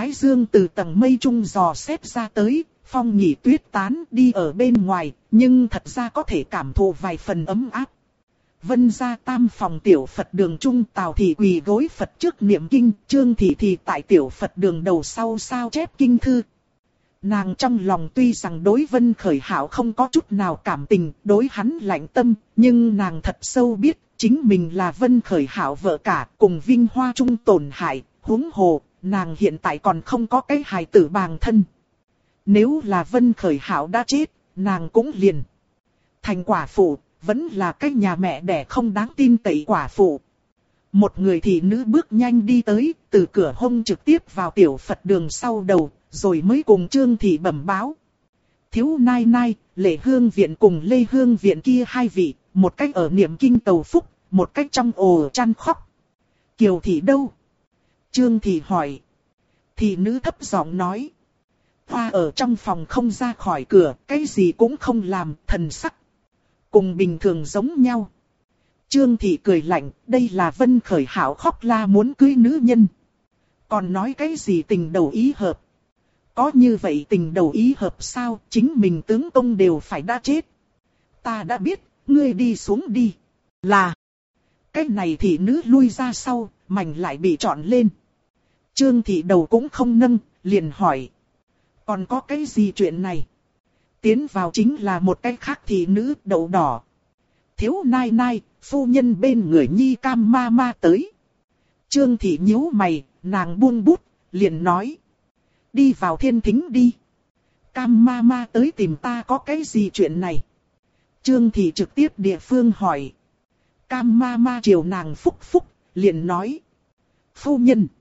thái dương từ tầng mây trung dò xét ra tới, phong nhỉ tuyết tán đi ở bên ngoài, nhưng thật ra có thể cảm thụ vài phần ấm áp. Vân gia tam phòng tiểu Phật đường trung, Tào thị quỳ gối Phật trước niệm kinh, Trương thị thì tại tiểu Phật đường đầu sau sao chép kinh thư. Nàng trong lòng tuy rằng đối Vân Khởi Hạo không có chút nào cảm tình, đối hắn lạnh tâm, nhưng nàng thật sâu biết, chính mình là Vân Khởi Hạo vợ cả, cùng vinh hoa chung tổn hại, huống hồ, nàng hiện tại còn không có cái hài tử bàng thân. Nếu là Vân Khởi Hạo đã chết, nàng cũng liền thành quả phụ, vẫn là cái nhà mẹ đẻ không đáng tin cậy quả phụ. Một người thị nữ bước nhanh đi tới, từ cửa hông trực tiếp vào tiểu Phật đường sau đầu, rồi mới cùng Trương thị bẩm báo. Thiếu nai nai, Lệ Hương viện cùng Lê Hương viện kia hai vị, một cách ở niệm kinh cầu phúc, một cách trong ồ chăn khóc. Kiều thị đâu? Trương thị hỏi. Thị nữ thấp giọng nói. Hoa ở trong phòng không ra khỏi cửa, cái gì cũng không làm, thần sắc cùng bình thường giống nhau. Trương thị cười lạnh, đây là Vân Khởi Hạo khóc la muốn cưới nữ nhân. Còn nói cái gì tình đầu ý hợp? Có như vậy tình đầu ý hợp sao, chính mình tướng công đều phải đã chết. Ta đã biết, ngươi đi xuống đi. Là, cái này thị nữ lui ra sau, mảnh lại bị trọn lên. Trương thị đầu cũng không nâng, liền hỏi. Còn có cái gì chuyện này? Tiến vào chính là một cái khác thị nữ đậu đỏ. Thiếu nai nai, phu nhân bên người nhi cam ma ma tới. Trương thị nhíu mày, nàng buông bút, liền nói. Đi vào thiên thính đi. Cam ma ma tới tìm ta có cái gì chuyện này? Trương thị trực tiếp địa phương hỏi. Cam ma ma chiều nàng phúc phúc, liền nói. Phu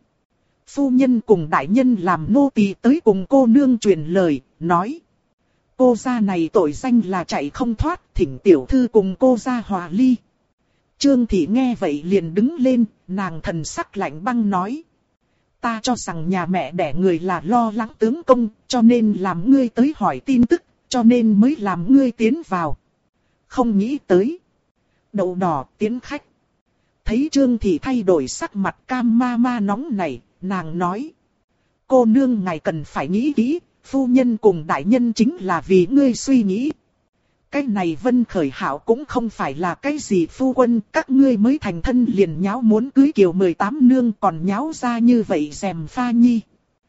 nhân cùng đại nhân làm nô tỳ tới cùng cô nương truyền lời, nói. Cô gia này tội danh là chạy không thoát, thỉnh tiểu thư cùng cô gia hòa ly. Trương thị nghe vậy liền đứng lên, nàng thần sắc lạnh băng nói. Ta cho rằng nhà mẹ đẻ người là lo lắng tướng công, cho nên làm ngươi tới hỏi tin tức, cho nên mới làm ngươi tiến vào. Không nghĩ tới. Đậu đỏ tiến khách. Thấy Trương thị thay đổi sắc mặt cam ma ma nóng này, nàng nói. Cô nương ngài cần phải nghĩ kỹ, phu nhân cùng đại nhân chính là vì ngươi suy nghĩ. Cái này Vân Khởi Hạo cũng không phải là cái gì phu quân, các ngươi mới thành thân liền nháo muốn cưới Kiều 18 nương còn nháo ra như vậy rèm pha nhi.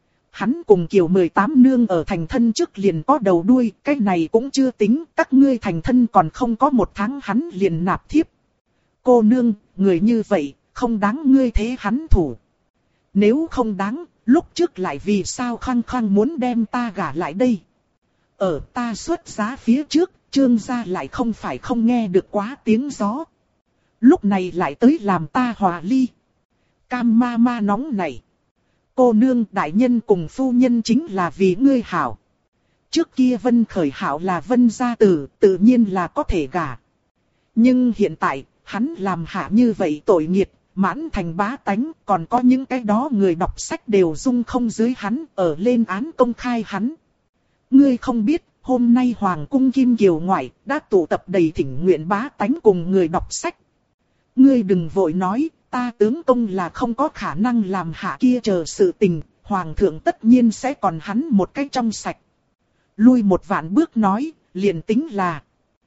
Hắn cùng Kiều 18 nương ở thành thân trước liền có đầu đuôi, cái này cũng chưa tính, các ngươi thành thân còn không có một tháng hắn liền nạp thiếp. Cô nương, người như vậy, không đáng ngươi thế hắn thủ. Nếu không đáng, lúc trước lại vì sao khăng khăng muốn đem ta gả lại đây. Ở ta xuất giá phía trước, Trương gia lại không phải không nghe được quá tiếng gió. Lúc này lại tới làm ta hòa ly. Cam ma ma nóng này. Cô nương đại nhân cùng phu nhân chính là vì ngươi hảo. Trước kia Vân Khởi Hạo là Vân gia tử, tự nhiên là có thể gả. Nhưng hiện tại, hắn làm hạ như vậy tội nghiệt, mãn thành bá tánh, còn có những cái đó người đọc sách đều dung không dưới hắn, ở lên án công khai hắn. Ngươi không biết, hôm nay Hoàng cung Kim Kiều ngoại đã tụ tập đầy thỉnh nguyện bá tánh cùng người đọc sách. Ngươi đừng vội nói, ta tướng công là không có khả năng làm hạ kia chờ sự tình, Hoàng thượng tất nhiên sẽ còn hắn một cách trong sạch. Lui một vạn bước nói, liền tính là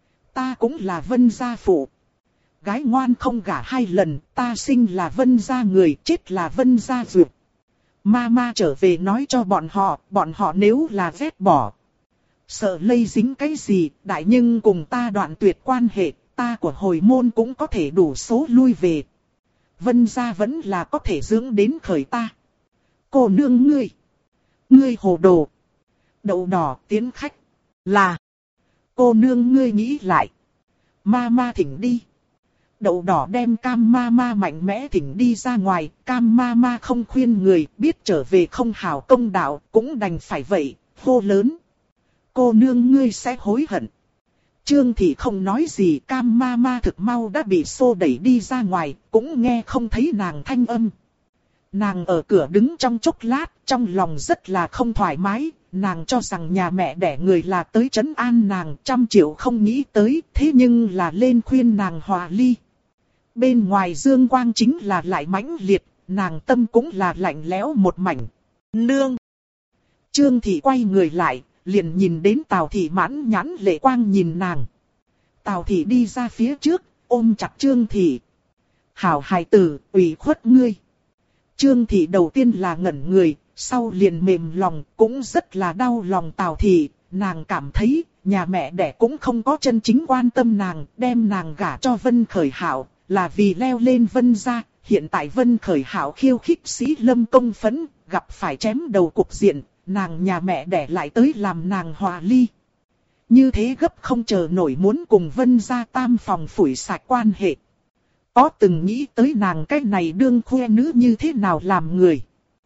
ta cũng là Vân gia phụ. Gái ngoan không gả hai lần, ta sinh là Vân gia người, chết là Vân gia duyệt. Ma trở về nói cho bọn họ nếu là ghét bỏ. Sợ lây dính cái gì, đại nhưng cùng ta đoạn tuyệt quan hệ, ta của hồi môn cũng có thể đủ số lui về. Vân gia vẫn là có thể dưỡng đến khởi ta. Cô nương ngươi hồ đồ. Đậu đỏ tiến khách, là. Cô nương ngươi nghĩ lại. Ma thỉnh đi. Đậu đỏ đem cam ma mạnh mẽ thỉnh đi ra ngoài, cam ma không khuyên người, biết trở về không hảo công đạo, cũng đành phải vậy, hô lớn. Cô nương ngươi sẽ hối hận. Trương thị không nói gì, cam ma thực mau đã bị xô đẩy đi ra ngoài, cũng nghe không thấy nàng thanh âm. Nàng ở cửa đứng trong chốc lát, trong lòng rất là không thoải mái, nàng cho rằng nhà mẹ đẻ người là tới trấn an nàng, 100 triệu không nghĩ tới, thế nhưng là lên khuyên nàng hòa ly. Bên ngoài dương quang chính là lại mãnh liệt, nàng tâm cũng là lạnh lẽo một mảnh. Nương! Trương Thị quay người lại, liền nhìn đến Tào Thị mãn nhãn lệ quang nhìn nàng. Tào Thị đi ra phía trước, ôm chặt Trương Thị. Hảo hài tử, ủy khuất ngươi. Trương Thị đầu tiên là ngẩn người, sau liền mềm lòng, cũng rất là đau lòng Tào Thị. Nàng cảm thấy, nhà mẹ đẻ cũng không có chân chính quan tâm nàng, đem nàng gả cho Vân Khởi Hảo, là vì leo lên Vân gia. Hiện tại Vân Khởi Hảo khiêu khích Sĩ Lâm công phẫn, gặp phải chém đầu cục diện, nàng nhà mẹ đẻ lại tới làm nàng hòa ly. Như thế gấp không chờ nổi muốn cùng Vân gia tam phòng phủi sạch quan hệ. Có từng nghĩ tới nàng cái này đương khoe nữ như thế nào làm người.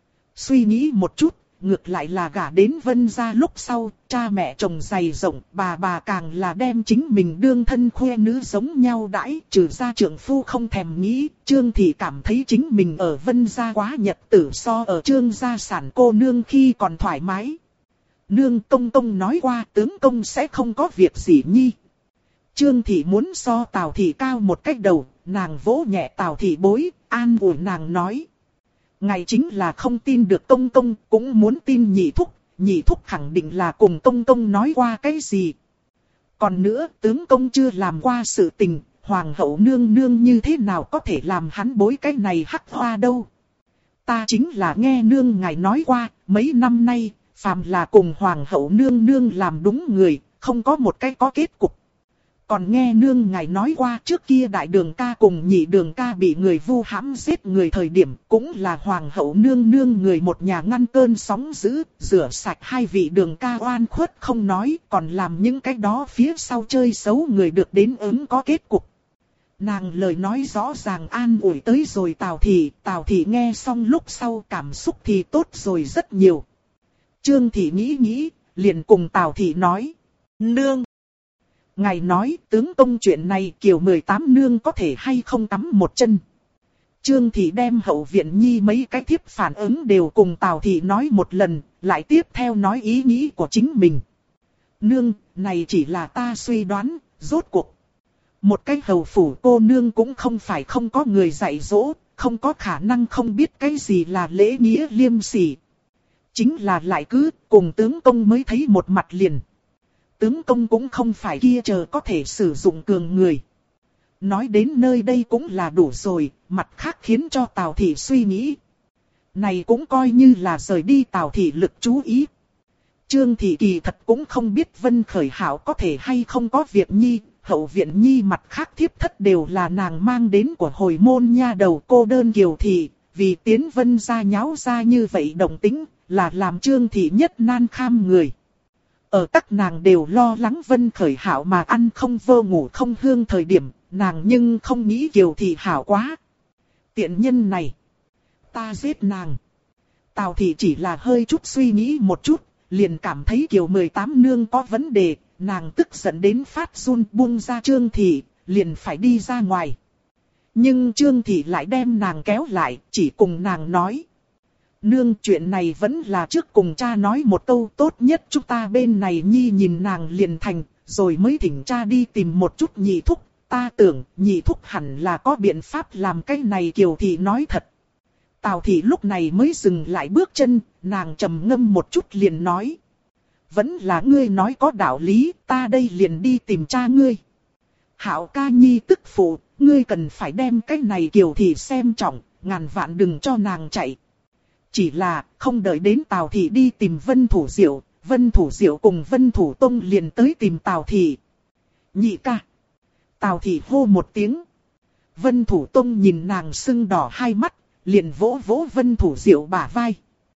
Suy nghĩ một chút, ngược lại là gả đến Vân gia lúc sau, cha mẹ chồng dày rộng, bà càng là đem chính mình đương thân khoe nữ giống nhau đãi, trừ ra trượng phu không thèm nghĩ. Trương Thị cảm thấy chính mình ở Vân gia quá nhật tử so ở Trương gia sản cô nương khi còn thoải mái. Nương công công nói qua tướng công sẽ không có việc gì nhi. Trương Thị muốn so Tào Thị cao một cách đầu, nàng vỗ nhẹ Tào Thị bối, an ủi nàng nói. Ngài chính là không tin được công công, cũng muốn tin nhị thúc khẳng định là cùng công công nói qua cái gì. Còn nữa, tướng công chưa làm qua sự tình, hoàng hậu nương nương như thế nào có thể làm hắn bối cái này hắc hoa đâu. Ta chính là nghe nương ngài nói qua, mấy năm nay, phàm là cùng hoàng hậu nương nương làm đúng người, không có một cái có kết cục. Còn nghe nương ngài nói qua trước kia đại đường ca cùng nhị đường ca bị người vu hãm giết người thời điểm cũng là hoàng hậu nương nương người một nhà ngăn cơn sóng dữ, rửa sạch hai vị đường ca oan khuất không nói, còn làm những cái đó phía sau chơi xấu người được đến ứng có kết cục. Nàng lời nói rõ ràng an ủi tới rồi Tào Thị nghe xong lúc sau cảm xúc thì tốt rồi rất nhiều. Trương Thị nghĩ, liền cùng Tào Thị nói, nương. Ngài nói tướng công chuyện này Kiều 18 nương có thể hay không tắm một chân. Trương Thị đem hậu viện nhi mấy cái thiếp phản ứng đều cùng Tào Thị nói một lần, lại tiếp theo nói ý nghĩ của chính mình. Nương, này chỉ là ta suy đoán, rốt cuộc. Một cái hầu phủ cô nương cũng không phải không có người dạy dỗ, không có khả năng không biết cái gì là lễ nghĩa liêm sỉ. Chính là lại cứ cùng tướng công mới thấy một mặt liền. Tướng công cũng không phải kia chờ có thể sử dụng cường người. Nói đến nơi đây cũng là đủ rồi, mặt khác khiến cho Tào Thị suy nghĩ. Này cũng coi như là rời đi Tào Thị lực chú ý. Trương Thị kỳ thật cũng không biết Vân Khởi Hảo có thể hay không có việc nhi, hậu viện nhi mặt khác thiếp thất đều là nàng mang đến của hồi môn nha đầu cô đơn Kiều Thị, vì tiến Vân gia nháo ra như vậy đồng tính, là làm Trương Thị nhất nan kham người. Ở các nàng đều lo lắng Vân Khởi Hảo mà ăn không vô ngủ không hương thời điểm, nàng nhưng không nghĩ Kiều Thị hảo quá. Tiện nhân này, ta giết nàng. Tào Thị chỉ là hơi chút suy nghĩ một chút, liền cảm thấy Kiều 18 nương có vấn đề, nàng tức giận đến phát run buông ra Trương Thị, liền phải đi ra ngoài. Nhưng Trương Thị lại đem nàng kéo lại, chỉ cùng nàng nói. Nương, chuyện này vẫn là trước cùng cha nói một câu, tốt nhất chúng ta bên này nhi nhìn nàng liền thành, rồi mới thỉnh cha đi tìm một chút nhị thúc. Ta tưởng nhị thúc hẳn là có biện pháp làm cái này. Kiều Thị nói thật. Tào Thị lúc này mới dừng lại bước chân, nàng trầm ngâm một chút liền nói. Vẫn là ngươi nói có đạo lý, ta đây liền đi tìm cha ngươi. Hảo ca nhi tức phụ, ngươi cần phải đem cái này Kiều Thị xem trọng, ngàn vạn đừng cho nàng chạy. Chỉ là không đợi đến Tào Thị đi tìm Vân Thủ Diệu cùng Vân Thủ Tông liền tới tìm Tào Thị. Nhị ca. Tào Thị hô một tiếng. Vân Thủ Tông nhìn nàng sưng đỏ hai mắt, liền vỗ vỗ Vân Thủ Diệu bả vai.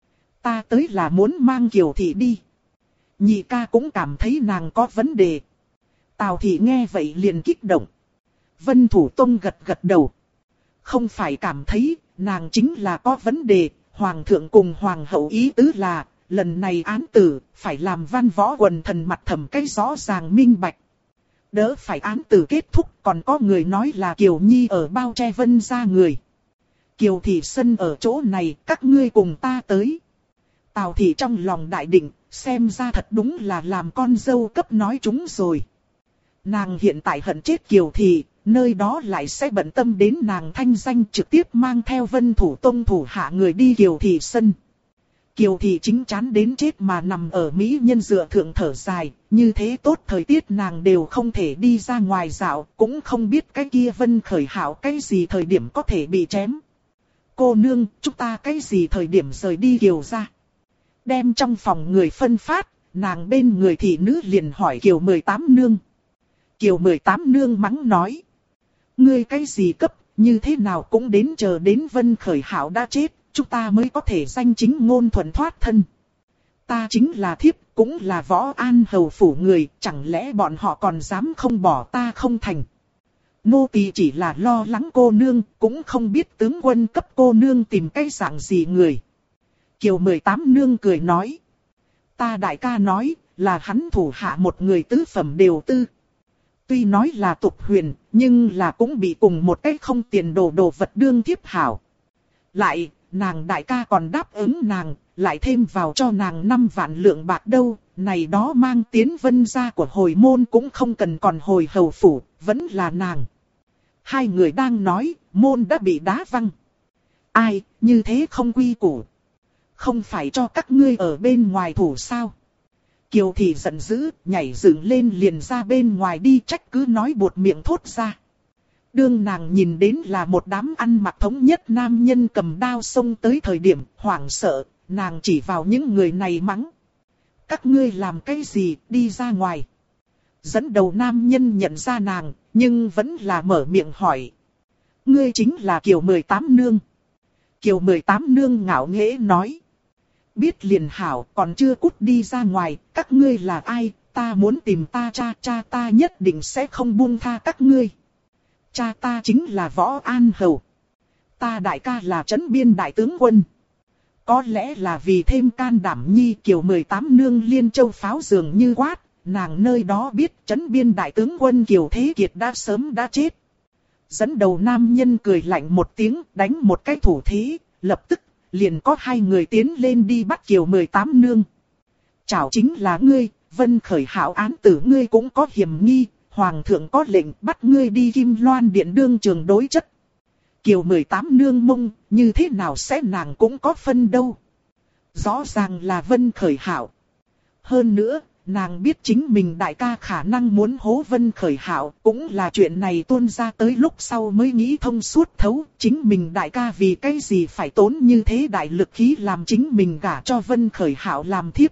Ta tới là muốn mang Kiều Thị đi. Nhị ca cũng cảm thấy nàng có vấn đề. Tào Thị nghe vậy liền kích động. Vân Thủ Tông gật gật đầu. Không phải cảm thấy, nàng chính là có vấn đề. Hoàng thượng cùng hoàng hậu ý tứ là, lần này án tử, phải làm văn võ quần thần mặt thẩm cái rõ ràng minh bạch. Đỡ phải án tử kết thúc, còn có người nói là Kiều Nhi ở bao che Vân gia người. Kiều Thị Sân ở chỗ này, các ngươi cùng ta tới. Tào Thị trong lòng đại định, xem ra thật đúng là làm con dâu cấp nói chúng rồi. Nàng hiện tại hận chết Kiều Thị, nơi đó lại sẽ bận tâm đến nàng thanh danh, trực tiếp mang theo Vân Thủ Tông thủ hạ người đi Kiều Thị Sân. Kiều thị chính chán đến chết mà nằm ở mỹ nhân dựa thượng thở dài, như thế tốt thời tiết nàng đều không thể đi ra ngoài dạo, cũng không biết cái kia Vân Khởi Hảo cái gì thời điểm có thể bị chém. Cô nương, chúng ta cái gì thời điểm rời đi Kiều ra? Đem trong phòng người phân phát, nàng bên người thị nữ liền hỏi Kiều 18 nương. Kiều 18 nương mắng nói. Ngươi cái gì cấp, như thế nào cũng đến chờ đến Vân Khởi Hảo đã chết, chúng ta mới có thể danh chính ngôn thuận thoát thân. Ta chính là thiếp, cũng là Võ An hầu phủ người, chẳng lẽ bọn họ còn dám không bỏ ta không thành. Nô tỳ chỉ là lo lắng cô nương, cũng không biết tướng quân cấp cô nương tìm cái dạng gì người. Kiều 18 nương cười nói. Ta đại ca nói, là hắn thủ hạ một người tứ phẩm đều tư. Tuy nói là tục huyền, nhưng là cũng bị cùng một cái không tiền đồ vật đương thiếp hảo. Lại, nàng đại ca còn đáp ứng nàng, lại thêm vào cho nàng 5 vạn lượng bạc đâu, này đó mang tiến Vân gia của hồi môn cũng không cần còn hồi hầu phủ, vẫn là nàng. Hai người đang nói, môn đã bị đá văng. Ai, như thế không quy củ. Không phải cho các ngươi ở bên ngoài thủ sao? Kiều thị giận dữ, nhảy dựng lên liền ra bên ngoài đi, trách cứ nói buột miệng thốt ra. Đương nàng nhìn đến là một đám ăn mặc thống nhất nam nhân cầm đao xông tới thời điểm hoảng sợ, nàng chỉ vào những người này mắng. Các ngươi làm cái gì, đi ra ngoài. Dẫn đầu nam nhân nhận ra nàng, nhưng vẫn là mở miệng hỏi. Ngươi chính là Kiều 18 nương. Kiều 18 nương ngạo nghễ nói. Biết liền hảo, còn chưa cút đi ra ngoài, các ngươi là ai, ta muốn tìm ta cha ta nhất định sẽ không buông tha các ngươi. Cha ta chính là Võ An hầu. Ta đại ca là Trấn Biên đại tướng quân. Có lẽ là vì thêm can đảm nhi, Kiều 18 nương liên châu pháo dường như quát, nàng nơi đó biết Trấn Biên đại tướng quân Kiều Thế Kiệt đã sớm đã chết. Dẫn đầu nam nhân cười lạnh một tiếng, đánh một cái thủ thế, lập tức liền có hai người tiến lên đi bắt Kiều 18 nương. Chảo chính là ngươi, Vân Khởi Hảo án tử ngươi cũng có hiểm nghi, Hoàng thượng có lệnh bắt ngươi đi Kim Loan Điện đương trường đối chất. Kiều 18 nương mông, như thế nào sẽ nàng cũng có phân đâu. Rõ ràng là Vân Khởi Hảo. Hơn nữa, nàng biết chính mình đại ca khả năng muốn hố Vân Khởi Hảo, cũng là chuyện này tuôn ra tới lúc sau mới nghĩ thông suốt thấu. Chính mình đại ca vì cái gì phải tốn như thế đại lực khí làm chính mình gả cho Vân Khởi Hảo làm thiếp.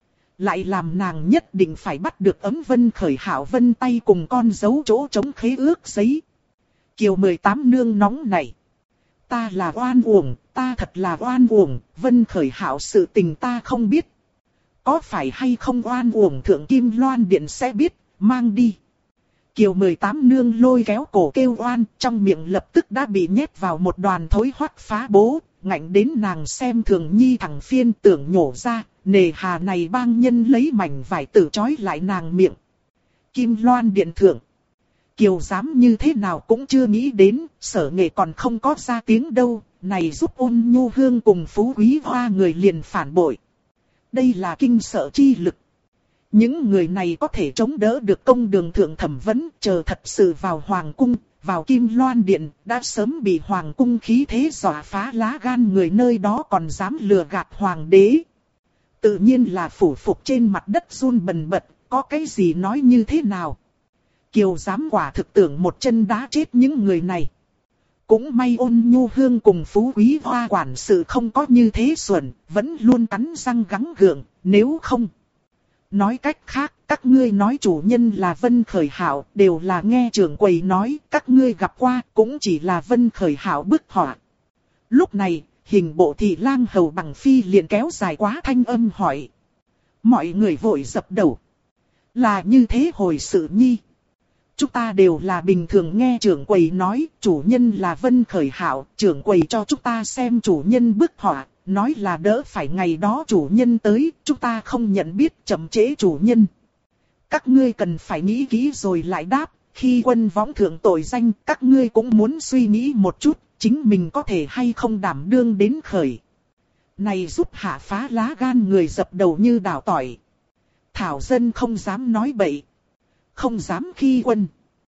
Lại làm nàng nhất định phải bắt được ấm Vân Khởi Hảo vân tay cùng con dấu chỗ chống khế ước giấy. Kiều 18 nương nóng nảy. Ta là oan uổng, ta thật là oan uổng, Vân Khởi Hảo sự tình ta không biết. Có phải hay không oan uổng Thượng Kim Loan Điện sẽ biết, mang đi. Kiều 18 nương lôi kéo cổ kêu oan, trong miệng lập tức đã bị nhét vào một đoàn thối hoắc phá bố, ngạnh đến nàng xem thường nhi thằng phiên tưởng nhổ ra, nề hà này bang nhân lấy mảnh vải tử trói lại nàng miệng. Kim Loan Điện thượng. Kiều dám như thế nào cũng chưa nghĩ đến, Sở Nghệ còn không có ra tiếng đâu, này giúp Ôn Nhu Hương cùng Phú Quý Hoa người liền phản bội. Đây là kinh sợ chi lực. Những người này có thể chống đỡ được công đường thượng thẩm vấn, chờ thật sự vào Hoàng cung, vào Kim Loan Điện, đã sớm bị Hoàng cung khí thế dọa phá lá gan người nơi đó còn dám lừa gạt Hoàng đế. Tự nhiên là phủ phục trên mặt đất run bần bật, có cái gì nói như thế nào. Kiều dám quả thực tưởng một chân đá chết những người này. Cũng may Ôn Nhu Hương cùng Phú Quý Hoa quản sự không có như thế xuẩn, vẫn luôn cắn răng gắng gượng, nếu không. Nói cách khác, các ngươi nói chủ nhân là Vân Khởi Hảo, đều là nghe trưởng quầy nói, các ngươi gặp qua cũng chỉ là Vân Khởi Hảo bức họa. Lúc này, hình bộ thị lang hầu bằng phi liền kéo dài quá thanh âm hỏi. Mọi người vội dập đầu. Là như thế hồi sự nhi. Chúng ta đều là bình thường nghe trưởng quầy nói, chủ nhân là Vân Khởi Hảo, trưởng quầy cho chúng ta xem chủ nhân bức họa, nói là đỡ phải ngày đó chủ nhân tới, chúng ta không nhận biết chậm trễ chủ nhân. Các ngươi cần phải nghĩ kỹ rồi lại đáp, khi quân võng thượng tội danh, các ngươi cũng muốn suy nghĩ một chút, chính mình có thể hay không đảm đương đến khởi. Này giúp hạ phá lá gan người dập đầu như đào tỏi. Thảo dân không dám nói bậy. Không dám khi quân.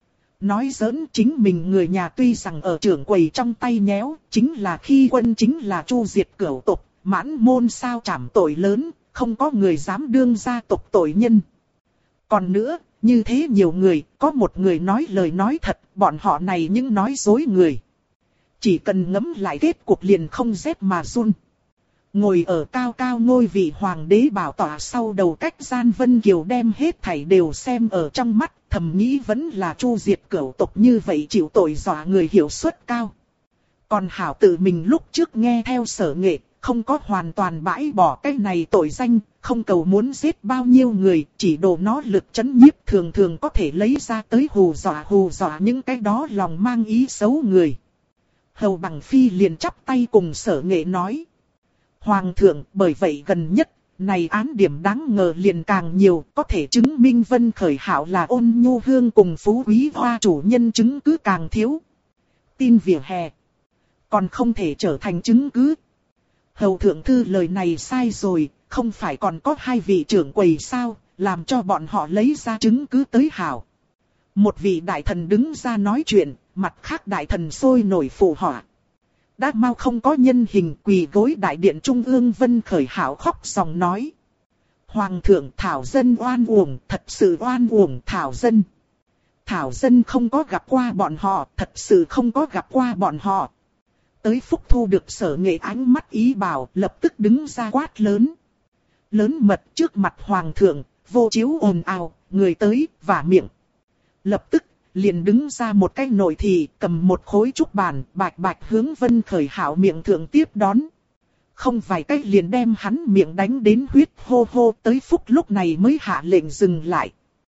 Nói giỡn chính mình người nhà tuy rằng ở trưởng quầy trong tay nhéo, chính là khi quân chính là chu diệt cửu tộc, mãn môn sao trảm tội lớn, không có người dám đương gia tộc tội nhân. Còn nữa, như thế nhiều người, có một người nói lời nói thật, bọn họ này những nói dối người. Chỉ cần ngẫm lại kết cục liền không rét mà run. Ngồi ở cao cao ngôi vị hoàng đế bảo tọa sau đầu cách gian Vân Kiều đem hết thảy đều xem ở trong mắt, thầm nghĩ vẫn là Chu diệt cửu tộc như vậy chịu tội dọa người hiệu suất cao. Còn hảo tự mình lúc trước nghe theo Sở Nghệ, không có hoàn toàn bãi bỏ cái này tội danh, không cầu muốn giết bao nhiêu người, chỉ đồ nó lực chấn nhiếp thường thường có thể lấy ra tới hù dọa những cái đó lòng mang ý xấu người. Hầu Bằng Phi liền chắp tay cùng Sở Nghệ nói. Hoàng thượng, bởi vậy gần nhất, này án điểm đáng ngờ liền càng nhiều, có thể chứng minh Vân Khởi Hạo là Ôn Nhu Hương cùng Phú Quý Hoa chủ nhân chứng cứ càng thiếu. Tin vỉa hè, còn không thể trở thành chứng cứ. Hầu thượng thư lời này sai rồi, không phải còn có hai vị trưởng quầy sao, làm cho bọn họ lấy ra chứng cứ tới hảo. Một vị đại thần đứng ra nói chuyện, mặt khác đại thần sôi nổi phụ họa. Đã mau không có nhân hình, quỳ gối đại điện trung ương. Vân Khởi Hạo khóc sòng nói. Hoàng thượng, thảo dân oan uổng, thật sự oan uổng thảo dân. Thảo dân không có gặp qua bọn họ, thật sự không có gặp qua bọn họ. Tới Phúc thu được Sở Nghệ ánh mắt ý bảo, lập tức đứng ra quát lớn. Lớn mật trước mặt hoàng thượng, vô chiếu ồn ào, người tới, vả miệng. Lập tức, liền đứng ra một cái nội thị, cầm một khối trúc bàn, bạch bạch hướng Vân Khởi Hạo miệng thượng tiếp đón. Không vài cách liền đem hắn miệng đánh đến huyết hô hô. Tới Phúc lúc này mới hạ lệnh dừng lại.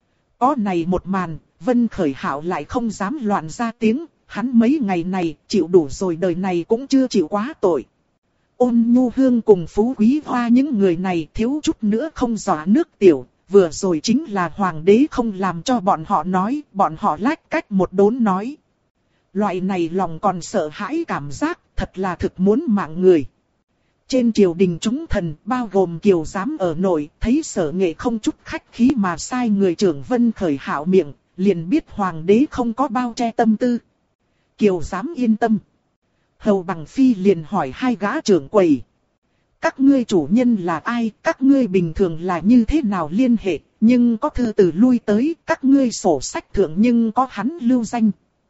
Có này một màn, Vân Khởi Hạo lại không dám loạn ra tiếng. Hắn mấy ngày này chịu đủ rồi, đời này cũng chưa chịu quá tội. Ôn Nhu Hương cùng Phú Quý Hoa những người này thiếu chút nữa không dọa nước tiểu. Vừa rồi chính là hoàng đế không làm cho bọn họ nói, bọn họ lách cách một đốn nói. Loại này lòng còn sợ hãi cảm giác, thật là thực muốn mạng người. Trên triều đình chúng thần, bao gồm Kiều Giám ở nội, thấy Sở Nghệ không chút khách khí mà sai người trưởng Vân Khởi Hạo miệng, liền biết hoàng đế không có bao che tâm tư. Kiều Giám yên tâm. Hầu Bằng Phi liền hỏi hai gã trưởng quầy. Các ngươi chủ nhân là ai, các ngươi bình thường là như thế nào liên hệ, nhưng có thư từ lui tới, các ngươi sổ sách thượng nhưng có hắn lưu danh.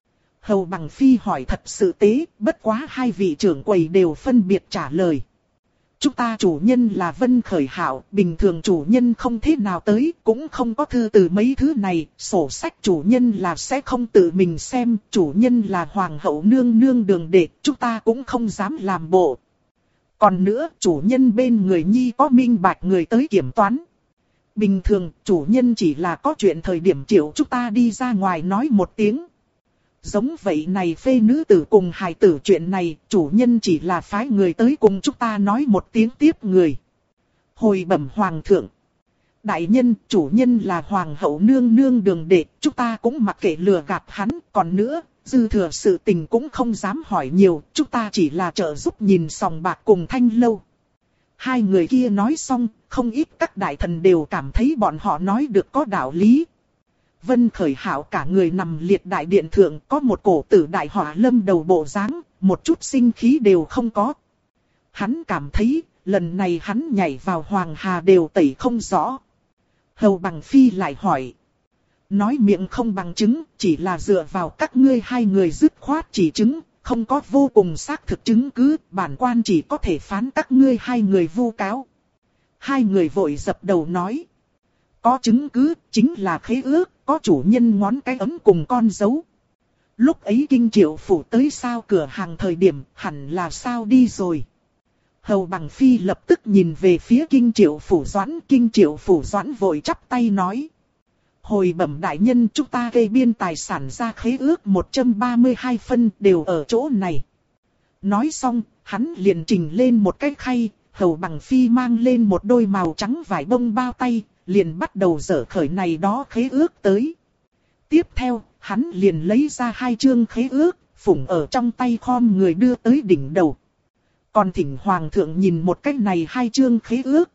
Hầu Bằng Phi hỏi thật sự tế, bất quá hai vị trưởng quầy đều phân biệt trả lời. Chúng ta chủ nhân là Vân Khởi Hạo, bình thường chủ nhân không thế nào tới, cũng không có thư từ mấy thứ này, sổ sách chủ nhân là sẽ không tự mình xem, chủ nhân là hoàng hậu nương nương đường đệ, chúng ta cũng không dám làm bộ. Còn nữa, chủ nhân bên người nhi có minh bạch người tới kiểm toán. Bình thường, chủ nhân chỉ là có chuyện thời điểm triệu chúng ta đi ra ngoài nói một tiếng. Giống vậy này phê nữ tử cùng hài tử chuyện này, chủ nhân chỉ là phái người tới cùng chúng ta nói một tiếng tiếp người. Hồi bẩm hoàng thượng. Đại nhân, chủ nhân là hoàng hậu nương nương đường đệ, chúng ta cũng mặc kệ lừa gạt hắn, còn nữa, dư thừa sự tình cũng không dám hỏi nhiều, chúng ta chỉ là trợ giúp nhìn sòng bạc cùng Thanh Lâu. Hai người kia nói xong, không ít các đại thần đều cảm thấy bọn họ nói được có đạo lý. Vân Khởi Hạo cả người nằm liệt đại điện thượng, có một cổ tử đại hỏa lâm đầu bộ dáng, một chút sinh khí đều không có. Hắn cảm thấy, lần này hắn nhảy vào Hoàng Hà đều tẩy không rõ. Hầu Bằng Phi lại hỏi. Nói miệng không bằng chứng, chỉ là dựa vào các ngươi hai người dứt khoát chỉ chứng, không có vô cùng xác thực chứng cứ, bản quan chỉ có thể phán các ngươi hai người vu cáo. Hai người vội dập đầu nói. Có chứng cứ, chính là khế ước, có chủ nhân ngón cái ấm cùng con dấu. Lúc ấy Kinh Triệu Phủ tới sao cửa hàng thời điểm, hẳn là sao đi rồi. Hầu Bằng Phi lập tức nhìn về phía Kinh Triệu Phủ Doãn. Kinh Triệu Phủ Doãn vội chắp tay nói. Hồi bẩm đại nhân, chúng ta kê biên tài sản ra khế ước 132 phân đều ở chỗ này. Nói xong, hắn liền trình lên một cái khay. Hầu Bằng Phi mang lên một đôi màu trắng vải bông bao tay, liền bắt đầu dở khởi này đó khế ước tới. Tiếp theo, hắn liền lấy ra hai chương khế ước, phủng ở trong tay khom người đưa tới đỉnh đầu. Còn thỉnh hoàng thượng nhìn một cách này hai chương khế ước.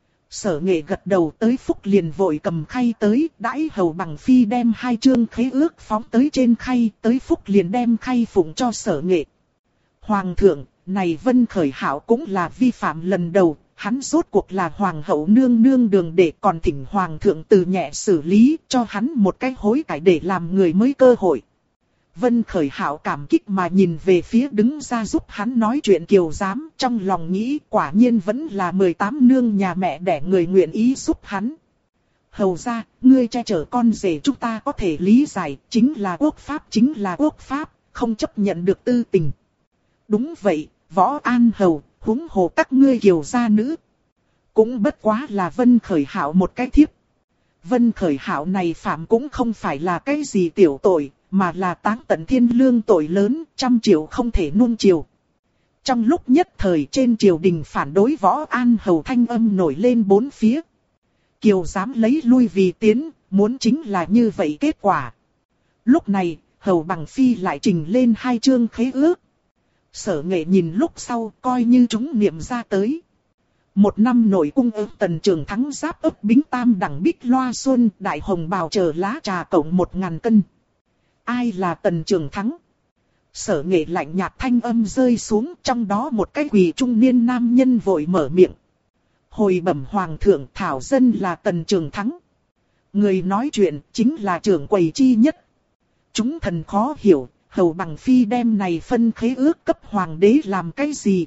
Sở Nghệ gật đầu. Tới Phúc liền vội cầm khay tới, đãi Hầu Bằng Phi đem hai chương khế ước phóng tới trên khay, tới Phúc liền đem khay phụng cho Sở Nghệ. Hoàng thượng, này Vân Khởi Hạo cũng là vi phạm lần đầu, hắn rốt cuộc là hoàng hậu nương nương đường để còn thỉnh hoàng thượng từ nhẹ xử lý cho hắn một cái hối cải để làm người mới cơ hội. Vân Khởi Hạo cảm kích mà nhìn về phía đứng ra giúp hắn nói chuyện Kiều Giám, trong lòng nghĩ quả nhiên vẫn là 18 nương nhà mẹ đẻ người nguyện ý giúp hắn. Hầu ra, ngươi che chở con rể chúng ta có thể lý giải, chính là quốc pháp, không chấp nhận được tư tình. Đúng vậy, Võ An Hầu, huống hồ các ngươi Kiều gia nữ. Cũng bất quá là Vân Khởi Hạo một cái thiếp. Vân Khởi Hạo này phạm cũng không phải là cái gì tiểu tội, mà là táng tận thiên lương tội lớn, 100 triệu không thể nuông chiều. Trong lúc nhất thời trên triều đình phản đối Võ An Hầu thanh âm nổi lên bốn phía. Kiều dám lấy lui vì tiến, muốn chính là như vậy kết quả. Lúc này, Hầu Bằng Phi lại trình lên 2 chương khế ước. Sở Nghệ nhìn lúc sau coi như chúng niệm ra tới. 1 năm nội cung ước Tần Trường Thắng giáp ấp Bính Tam đẳng Bích Loa Xuân đại hồng bào chờ lá trà cộng 1000 cân. Ai là Tần Trường Thắng? Sở Nghệ lạnh nhạt thanh âm rơi xuống, trong đó một cái quỳ trung niên nam nhân vội mở miệng. Hồi bẩm hoàng thượng, thảo dân là Tần Trường Thắng. Người nói chuyện chính là trưởng quầy chi nhất. Chúng thần khó hiểu, Hầu Bằng Phi đem này phân khế ước cấp hoàng đế làm cái gì?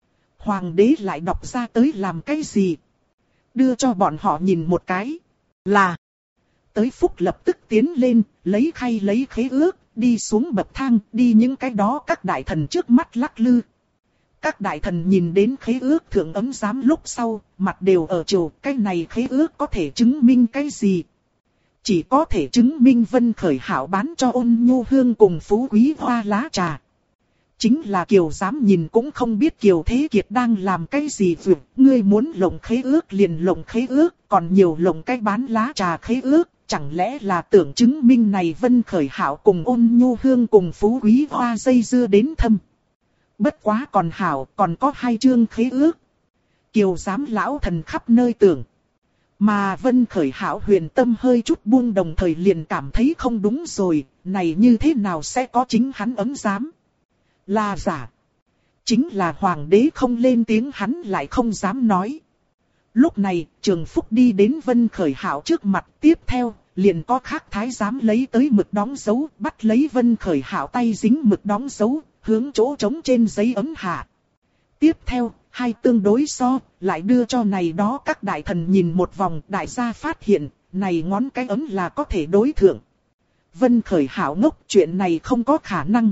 Hoàng đế lại đọc ra tới làm cái gì? Đưa cho bọn họ nhìn một cái. Là. Tới Phúc lập tức tiến lên, lấy khay lấy khế ước, đi xuống bậc thang, đi những cái đó các đại thần trước mắt lắc lư. Các đại thần nhìn đến khế ước thượng ấm giám lúc sau, mặt đều ở trồ, cái này khế ước có thể chứng minh cái gì? Chỉ có thể chứng minh Vân Khởi Hạo bán cho Ôn Nhu Hương cùng Phú Quý Hoa lá trà. Chính là Kiều dám nhìn cũng không biết Kiều Thế Kiệt đang làm cái gì việc, ngươi muốn lộng khế ước liền lộng khế ước, còn nhiều lộng cái bán lá trà khế ước, chẳng lẽ là tưởng chứng minh này Vân Khởi Hạo cùng Ôn Nhu Hương cùng Phú Quý Hoa dây dưa đến thâm. Bất quá còn hảo, còn có 2 chương khế ước. Kiều giám lão thần khắp nơi tưởng. Mà Vân Khởi Hạo huyền tâm hơi chút buông, đồng thời liền cảm thấy không đúng rồi, này như thế nào sẽ có chính hắn ấm giám? Là giả. Chính là hoàng đế không lên tiếng hắn lại không dám nói. Lúc này, Trường Phúc đi đến Vân Khởi Hạo trước mặt, tiếp theo, liền có khác thái giám lấy tới mực đóng dấu, bắt lấy Vân Khởi Hạo tay dính mực đóng dấu, hướng chỗ trống trên giấy ấm hạ. Tiếp theo, 2 tương đối so, lại đưa cho này đó các đại thần nhìn một vòng, đại gia phát hiện, này ngón cái ấm là có thể đối thượng. Vân Khởi Hạo ngốc, chuyện này không có khả năng.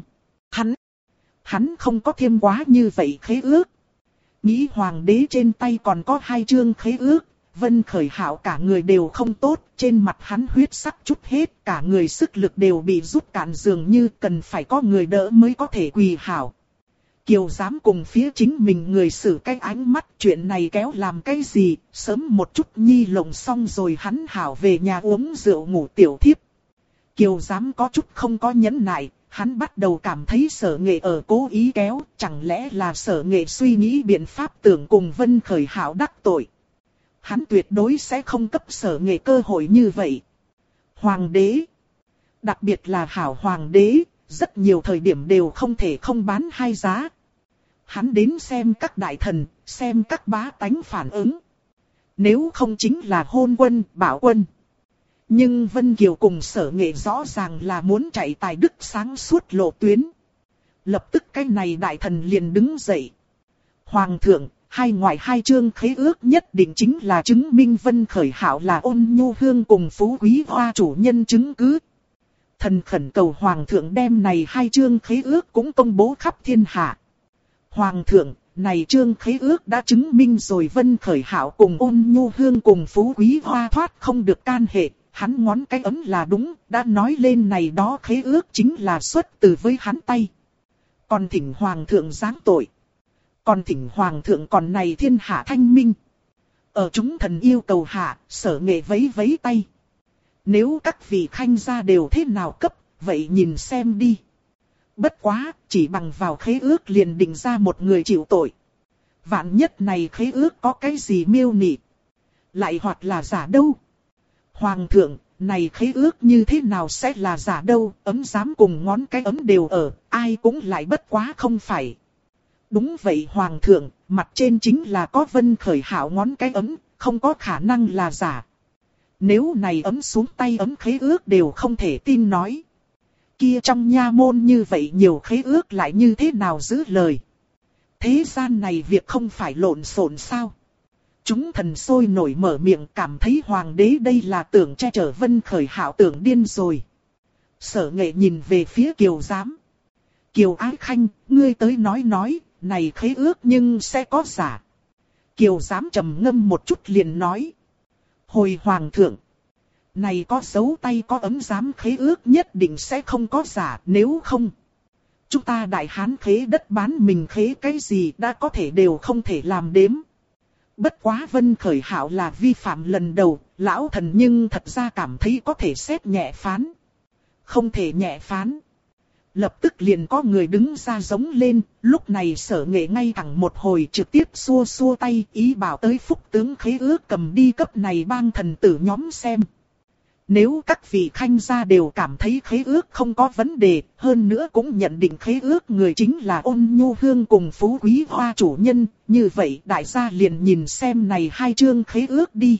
Hắn không có thêm quá như vậy khế ước. Nghĩ hoàng đế trên tay còn có 2 chương khế ước, Vân Khởi Hạo cả người đều không tốt, trên mặt hắn huyết sắc chút hết, cả người sức lực đều bị rút cạn, dường như cần phải có người đỡ mới có thể quỳ hảo. Kiều dám cùng phía chính mình người xử cái ánh mắt, chuyện này kéo làm cái gì, sớm một chút nhi lộng xong rồi hắn hảo về nhà uống rượu ngủ tiểu thiếp. Kiều dám có chút không có nhẫn nại, hắn bắt đầu cảm thấy Sở Nghệ ở cố ý kéo, chẳng lẽ là Sở Nghệ suy nghĩ biện pháp tưởng cùng Vân Khởi Hạo đắc tội. Hắn tuyệt đối sẽ không cấp Sở Nghệ cơ hội như vậy. Hoàng đế, đặc biệt là hảo hoàng đế, rất nhiều thời điểm đều không thể không bán hai giá. Hắn đến xem các đại thần, xem các bá tánh phản ứng. Nếu không chính là hôn quân, bảo quân. Nhưng Vân Kiều cùng Sở Nghệ rõ ràng là muốn chạy tài đức sáng suốt lộ tuyến. Lập tức cái này đại thần liền đứng dậy. Hoàng thượng, ngoài 2 chương khế ước nhất định chính là chứng minh Vân Khởi Hạo là Ôn Nhu Hương cùng Phú Quý Hoa chủ nhân chứng cứ. Thần khẩn cầu Hoàng thượng đem này 2 chương khế ước cũng công bố khắp thiên hạ. Hoàng thượng, này chương khế ước đã chứng minh rồi Vân Khởi Hạo cùng Ôn Nhu Hương cùng Phú Quý Hoa thoát không được can hệ. Hắn ngón cái ấm là đúng, đã nói lên này đó khế ước chính là xuất từ với hắn tay. Còn thỉnh Hoàng thượng giáng tội. Còn thỉnh Hoàng thượng còn này thiên hạ thanh minh. Ở chúng thần yêu cầu hạ, Sở Nghệ vấy vấy tay. Nếu các vị khanh gia đều thế nào cấp, vậy nhìn xem đi. Bất quá, chỉ bằng vào khế ước liền định ra một người chịu tội. Vạn nhất này khế ước có cái gì miêu nị. Lại hoặc là giả đâu. Hoàng thượng, này khế ước như thế nào sẽ là giả đâu, ấm giám cùng ngón cái ấm đều ở, ai cũng lại bất quá không phải. Đúng vậy hoàng thượng, mặt trên chính là có Vân Khởi Hạo ngón cái ấm, không có khả năng là giả. Nếu này ấm xuống tay ấm khế ước đều không thể tin nói. Kia trong nha môn như vậy nhiều khế ước lại như thế nào giữ lời. Thế gian này việc không phải lộn xộn sao. Chúng thần sôi nổi mở miệng cảm thấy hoàng đế đây là tưởng che chở Vân Khởi Hạo tưởng điên rồi. Sở Nghệ nhìn về phía Kiều Giám. Kiều Ái Khanh, ngươi tới nói, này khế ước nhưng sẽ có giả. Kiều Giám trầm ngâm một chút liền nói. Hồi hoàng thượng. Này có dấu tay có ấm giám khế ước nhất định sẽ không có giả, nếu không. Chúng ta đại hán khế đất bán mình khế cái gì đã có thể đều không thể làm đếm. Bất quá Vân Khởi Hạo là vi phạm lần đầu, lão thần nhưng thật ra cảm thấy có thể xét nhẹ phán. Không thể nhẹ phán. Lập tức liền có người đứng ra giống lên, lúc này Sở Nghệ ngay thẳng một hồi trực tiếp xua xua tay ý bảo tới phúc tướng khế ước cầm đi cấp này bang thần tử nhóm xem. Nếu các vị khanh gia đều cảm thấy khế ước không có vấn đề, hơn nữa cũng nhận định khế ước người chính là Ôn Nhu Hương cùng Phú Quý Hoa chủ nhân, như vậy đại gia liền nhìn xem này hai chương khế ước đi.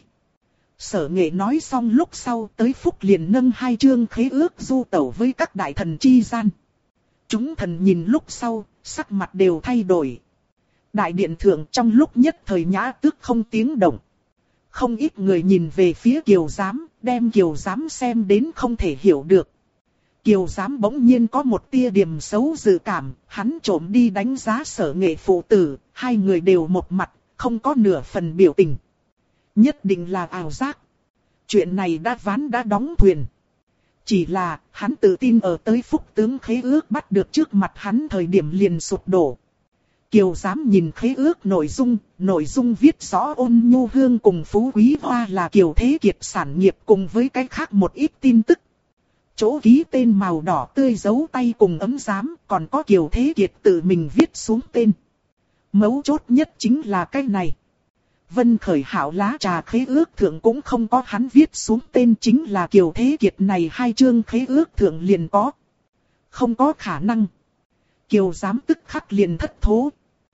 Sở Nghệ nói xong lúc sau tới phúc liền nâng hai chương khế ước du tẩu với các đại thần chi gian. Chúng thần nhìn lúc sau, sắc mặt đều thay đổi. Đại điện thượng trong lúc nhất thời nhã tước không tiếng động. Không ít người nhìn về phía Kiều Giám, đem Kiều Giám xem đến không thể hiểu được. Kiều Giám bỗng nhiên có một tia điểm xấu dự cảm, hắn trộm đi đánh giá Sở Nghệ phụ tử, hai người đều một mặt, không có nửa phần biểu tình. Nhất định là ảo giác. Chuyện này đã ván đã đóng thuyền. Chỉ là, hắn tự tin ở tới phúc tướng khế ước bắt được trước mặt hắn thời điểm liền sụp đổ. Kiều Giám nhìn khế ước nội dung viết rõ Ôn Nhu Hương cùng Phú Quý Hoa là Kiều Thế Kiệt sản nghiệp cùng với cái khác một ít tin tức. Chỗ ký tên màu đỏ tươi dấu tay cùng ấm giám, còn có Kiều Thế Kiệt tự mình viết xuống tên. Mấu chốt nhất chính là cái này. Vân Khởi Hạo lá trà khế ước thượng cũng không có hắn viết xuống tên, chính là Kiều Thế Kiệt này hai chương khế ước thượng liền có. Không có khả năng. Kiều Giám tức khắc liền thất thố.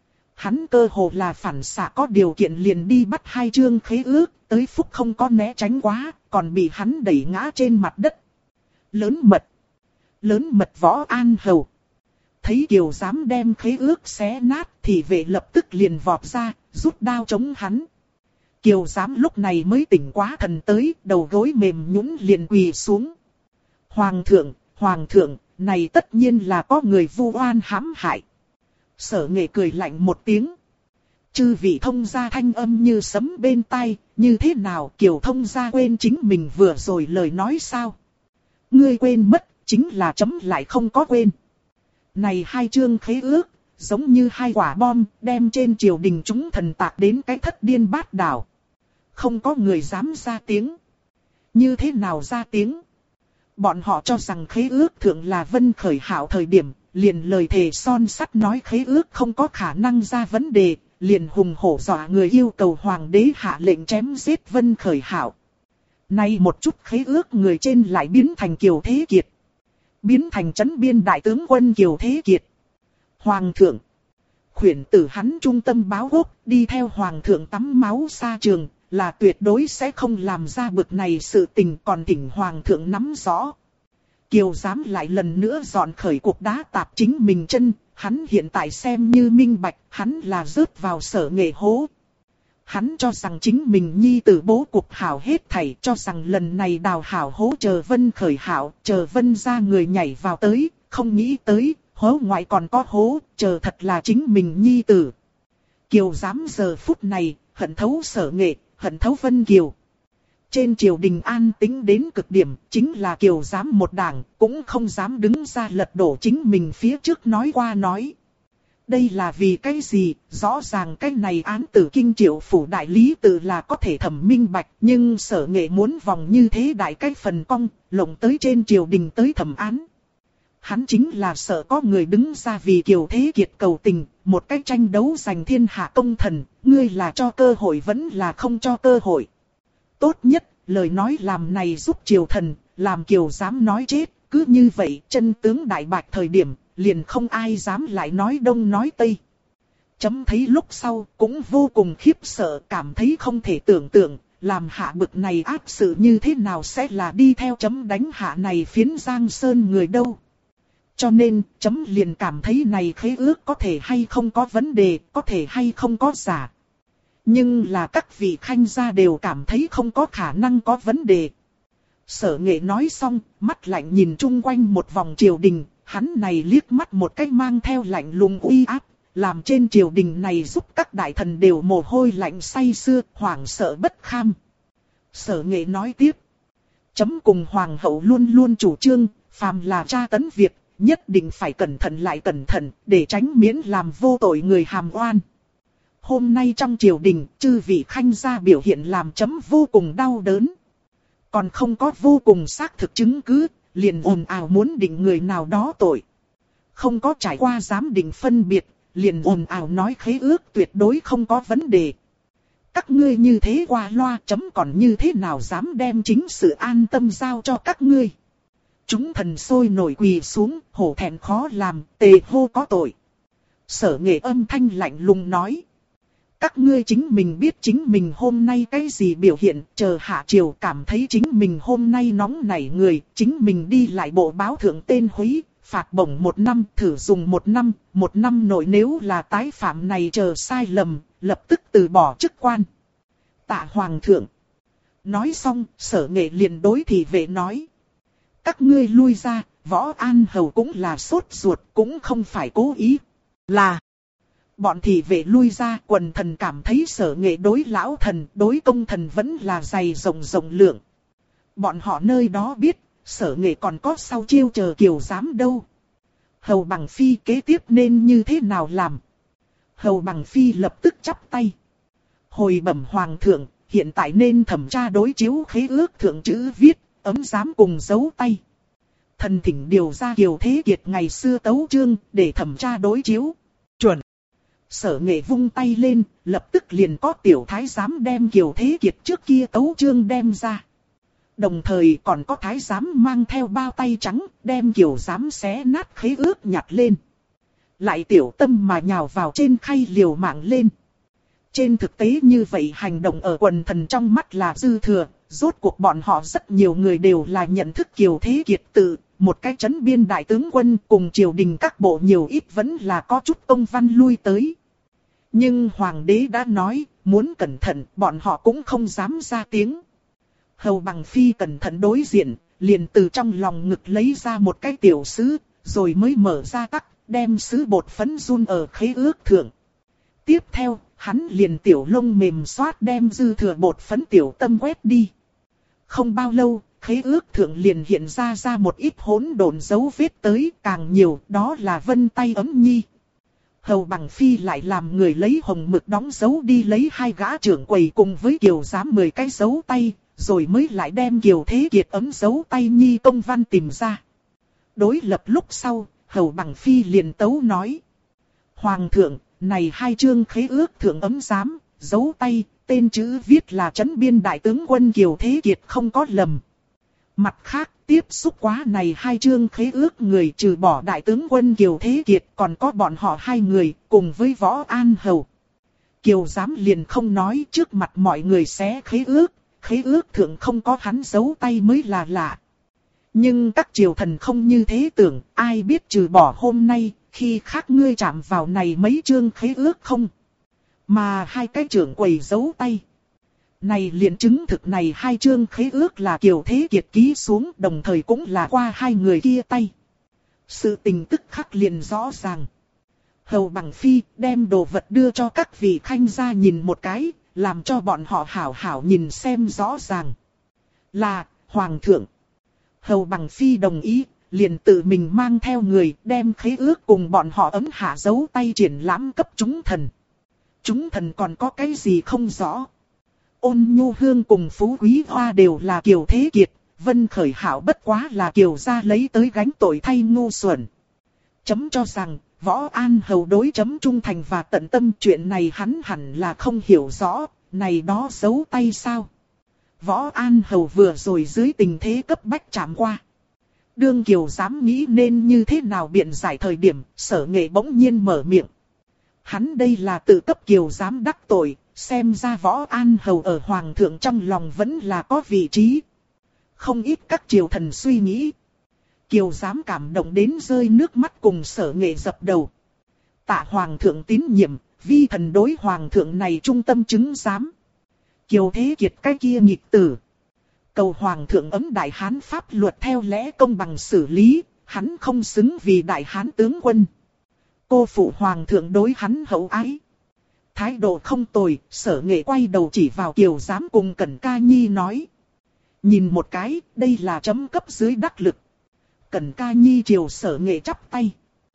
Hắn cơ hồ là phản xạ có điều kiện liền đi bắt hai chương khế ước, tới phúc không có né tránh quá, còn bị hắn đẩy ngã trên mặt đất. Lớn mật Võ An Hầu. Thấy Kiều Giám đem khế ước xé nát thì vệ lập tức liền vọt ra, rút đao chống hắn. Kiều Giám lúc này mới tỉnh quá thần tới, đầu gối mềm nhũn liền quỳ xuống. Hoàng thượng, này tất nhiên là có người vu oan hãm hại. Sở Nghệ cười lạnh một tiếng. Chư vị thông gia thanh âm như sấm bên tai, như thế nào Kiều thông gia quên chính mình vừa rồi lời nói sao? Ngươi quên mất, chính là chấm lại không có quên. Này hai chương khế ước, giống như hai quả bom, đem trên triều đình chúng thần tạc đến cái thất điên bát đảo. Không có người dám ra tiếng. Như thế nào ra tiếng? Bọn họ cho rằng khế ước thượng là Vân Khởi Hạo thời điểm, liền lời thề son sắt nói khế ước không có khả năng ra vấn đề, liền hùng hổ dọa người yêu cầu hoàng đế hạ lệnh chém giết Vân Khởi Hạo. Nay một chút khế ước người trên lại biến thành Kiều Thế Kiệt. Biến thành trấn biên đại tướng quân Kiều Thế Kiệt. Hoàng thượng. Khuyển tử hắn trung tâm báo quốc, đi theo hoàng thượng tắm máu xa trường, là tuyệt đối sẽ không làm ra bực này sự tình, còn thỉnh hoàng thượng nắm rõ. Kiều Giám lại lần nữa dọn khởi cuộc đá tạp chính mình chân, hắn hiện tại xem như minh bạch, hắn là rớt vào Sở Nghệ hố. Hắn cho rằng chính mình nhi tử bố cục hảo hết thảy, cho rằng lần này đào hảo hố chờ Vân Khởi Hạo, chờ Vân ra người nhảy vào tới, không nghĩ tới, hố ngoại còn có hố, chờ thật là chính mình nhi tử. Kiều Giám giờ phút này, hận thấu Sở Nghệ, hận thấu Vân Kiều. Trên triều đình an tĩnh đến cực điểm, chính là Kiều Giám một đảng, cũng không dám đứng ra lật đổ chính mình phía trước nói qua nói. Đây là vì cái gì? Rõ ràng cái này án tử kinh triệu phủ đại lý tự là có thể thẩm minh bạch, nhưng Sở Nghệ muốn vòng như thế đại cái phần cong, lộng tới trên triều đình tới thẩm án. Hắn chính là sợ có người đứng ra vì Kiều Thế Kiệt cầu tình, một cách tranh đấu giành thiên hạ công thần, ngươi là cho cơ hội vẫn là không cho cơ hội. Tốt nhất, lời nói làm này giúp triều thần, làm Kiều Giám nói chết, cứ như vậy chân tướng đại bạch thời điểm, liền không ai dám lại nói đông nói tây. Chấm thấy lúc sau cũng vô cùng khiếp sợ, cảm thấy không thể tưởng tượng, làm hạ bực này ác sự như thế nào sẽ là đi theo chấm đánh hạ này phiến Giang Sơn người đâu. Cho nên, chấm liền cảm thấy này khế ước có thể hay không có vấn đề, có thể hay không có giả. Nhưng là các vị khanh gia đều cảm thấy không có khả năng có vấn đề. Sở Nghệ nói xong, mắt lạnh nhìn chung quanh một vòng triều đình, hắn này liếc mắt một cái mang theo lạnh lùng uy áp, làm trên triều đình này giúp các đại thần đều mồ hôi lạnh say sưa, hoảng sợ bất kham. Sở Nghệ nói tiếp, chấm cùng hoàng hậu luôn luôn chủ trương, phàm là tra tấn việc, nhất định phải cẩn thận lại cẩn thận, để tránh miễn làm vô tội người hàm oan. Hôm nay trong triều đình, chư vị khanh gia biểu hiện làm chấm vô cùng đau đớn. Còn không có vô cùng xác thực chứng cứ, liền ồn ào muốn định người nào đó tội. Không có trải qua giám định phân biệt, liền ồn ào nói khế ước tuyệt đối không có vấn đề. Các ngươi như thế qua loa, chấm còn như thế nào dám đem chính sự an tâm giao cho các ngươi. Chúng thần sôi nổi quỳ xuống, hổ thẹn khó làm, tề hô có tội. Sở Nghệ âm thanh lạnh lùng nói. Các ngươi chính mình biết chính mình hôm nay cái gì biểu hiện, chờ hạ triều cảm thấy chính mình hôm nay nóng nảy người, chính mình đi lại bộ báo thượng tên húy, phạt bổng 1 năm, thử dùng 1 năm nội nếu là tái phạm này chờ sai lầm, lập tức từ bỏ chức quan. Tạ Hoàng thượng. Nói xong, Sở Nghệ liền đối thị vệ nói. Các ngươi lui ra, Võ An Hầu cũng là sốt ruột, cũng không phải cố ý. Là. Bọn thị vệ lui ra, quần thần cảm thấy Sở Nghệ đối lão thần, đối công thần vẫn là dày rộng rộng lượng. Bọn họ nơi đó biết, Sở Nghệ còn có sau chiêu chờ kiều giám đâu. Hầu Bằng Phi kế tiếp nên như thế nào làm? Hầu Bằng Phi lập tức chắp tay. Hồi bẩm Hoàng thượng, hiện tại nên thẩm tra đối chiếu khế ước thượng chữ viết, ấm giám cùng dấu tay. Thần thỉnh điều ra Kiều Thế Kiệt ngày xưa tấu chương để thẩm tra đối chiếu. Chuẩn. Sở Nghệ vung tay lên, lập tức liền có tiểu thái giám đem Kiều Thế Kiệt trước kia tấu chương đem ra. Đồng thời còn có thái giám mang theo bao tay trắng, đem Kiều giám xé nát khế ước nhặt lên. Lại tiểu tâm mà nhào vào trên khay liều mạng lên. Trên thực tế như vậy hành động ở quần thần trong mắt là dư thừa, rốt cuộc bọn họ rất nhiều người đều là nhận thức Kiều Thế Kiệt tự, một cái trấn biên đại tướng quân cùng triều đình các bộ nhiều ít vẫn là có chút công văn lui tới. Nhưng hoàng đế đã nói, muốn cẩn thận, bọn họ cũng không dám ra tiếng. Hầu Bằng Phi cẩn thận đối diện, liền từ trong lòng ngực lấy ra một cái tiểu sứ, rồi mới mở ra tắc, đem sứ bột phấn run ở khế ước thượng. Tiếp theo, hắn liền tiểu lông mềm xoát đem dư thừa bột phấn tiểu tâm quét đi. Không bao lâu, khế ước thượng liền hiện ra một ít hỗn độn dấu vết tới, càng nhiều đó là vân tay ấm nhi. Hầu Bằng Phi lại làm người lấy hồng mực đóng dấu đi lấy 2 gã trưởng quầy cùng với Kiều giám 10 cái dấu tay, rồi mới lại đem Kiều Thế Kiệt ấm dấu tay nhi công văn tìm ra. Đối lập lúc sau, Hầu Bằng Phi liền tấu nói. Hoàng thượng, này 2 chương khế ước thượng ấm giám, dấu tay, tên chữ viết là trấn biên đại tướng quân Kiều Thế Kiệt không có lầm. Mặt khác, tiếp xúc quá này 2 chương khế ước người trừ bỏ đại tướng quân Kiều Thế Kiệt còn có bọn họ 2 người cùng với Võ An Hầu. Kiều giám liền không nói trước mặt mọi người xé khế ước thượng không có hắn dấu tay mới là lạ. Nhưng các triều thần không như thế tưởng, ai biết trừ bỏ hôm nay, khi khác ngươi chạm vào này mấy chương khế ước không. Mà 2 cái trưởng quầy dấu tay. Này liền chứng thực này 2 chương khế ước là Kiều Thế Kiệt ký xuống, đồng thời cũng là qua 2 người kia tay. Sự tình tức khắc liền rõ ràng. Hầu Bằng Phi đem đồ vật đưa cho các vị khanh gia nhìn một cái, làm cho bọn họ hảo hảo nhìn xem rõ ràng. Là, Hoàng thượng. Hầu Bằng Phi đồng ý, liền tự mình mang theo người đem khế ước cùng bọn họ ấm hạ dấu tay triển lãm cấp chúng thần. Chúng thần còn có cái gì không rõ. Ôn Nhu Hương cùng Phú Quý Hoa đều là Kiều Thế Kiệt, Vân Khởi Hảo bất quá là Kiều gia lấy tới gánh tội thay ngu xuẩn. Chấm cho rằng, Võ An Hầu đối chấm trung thành và tận tâm, chuyện này hắn hẳn là không hiểu rõ, này đó giấu tay sao. Võ An Hầu vừa rồi dưới tình thế cấp bách chạm qua. Đương Kiều dám nghĩ nên như thế nào biện giải thời điểm, Sở Nghệ bỗng nhiên mở miệng. Hắn đây là tự cấp Kiều Giám đắc tội, xem ra Võ An Hầu ở Hoàng thượng trong lòng vẫn là có vị trí. Không ít các triều thần suy nghĩ. Kiều Giám cảm động đến rơi nước mắt cùng Sở Nghệ dập đầu. Tạ Hoàng thượng tín nhiệm, vi thần đối Hoàng thượng này trung tâm chứng giám. Kiều Thế Kiệt cái kia nghịch tử. Cầu Hoàng thượng ấm Đại Hán pháp luật theo lẽ công bằng xử lý, hắn không xứng vì Đại Hán tướng quân. Cô phụ Hoàng thượng đối hắn hậu ái. Thái độ không tồi, Sở Nghệ quay đầu chỉ vào Kiều Giám cùng Cẩn Ca Nhi nói. Nhìn một cái, đây là chấm cấp dưới đắc lực. Cẩn Ca Nhi chiều Sở Nghệ chắp tay.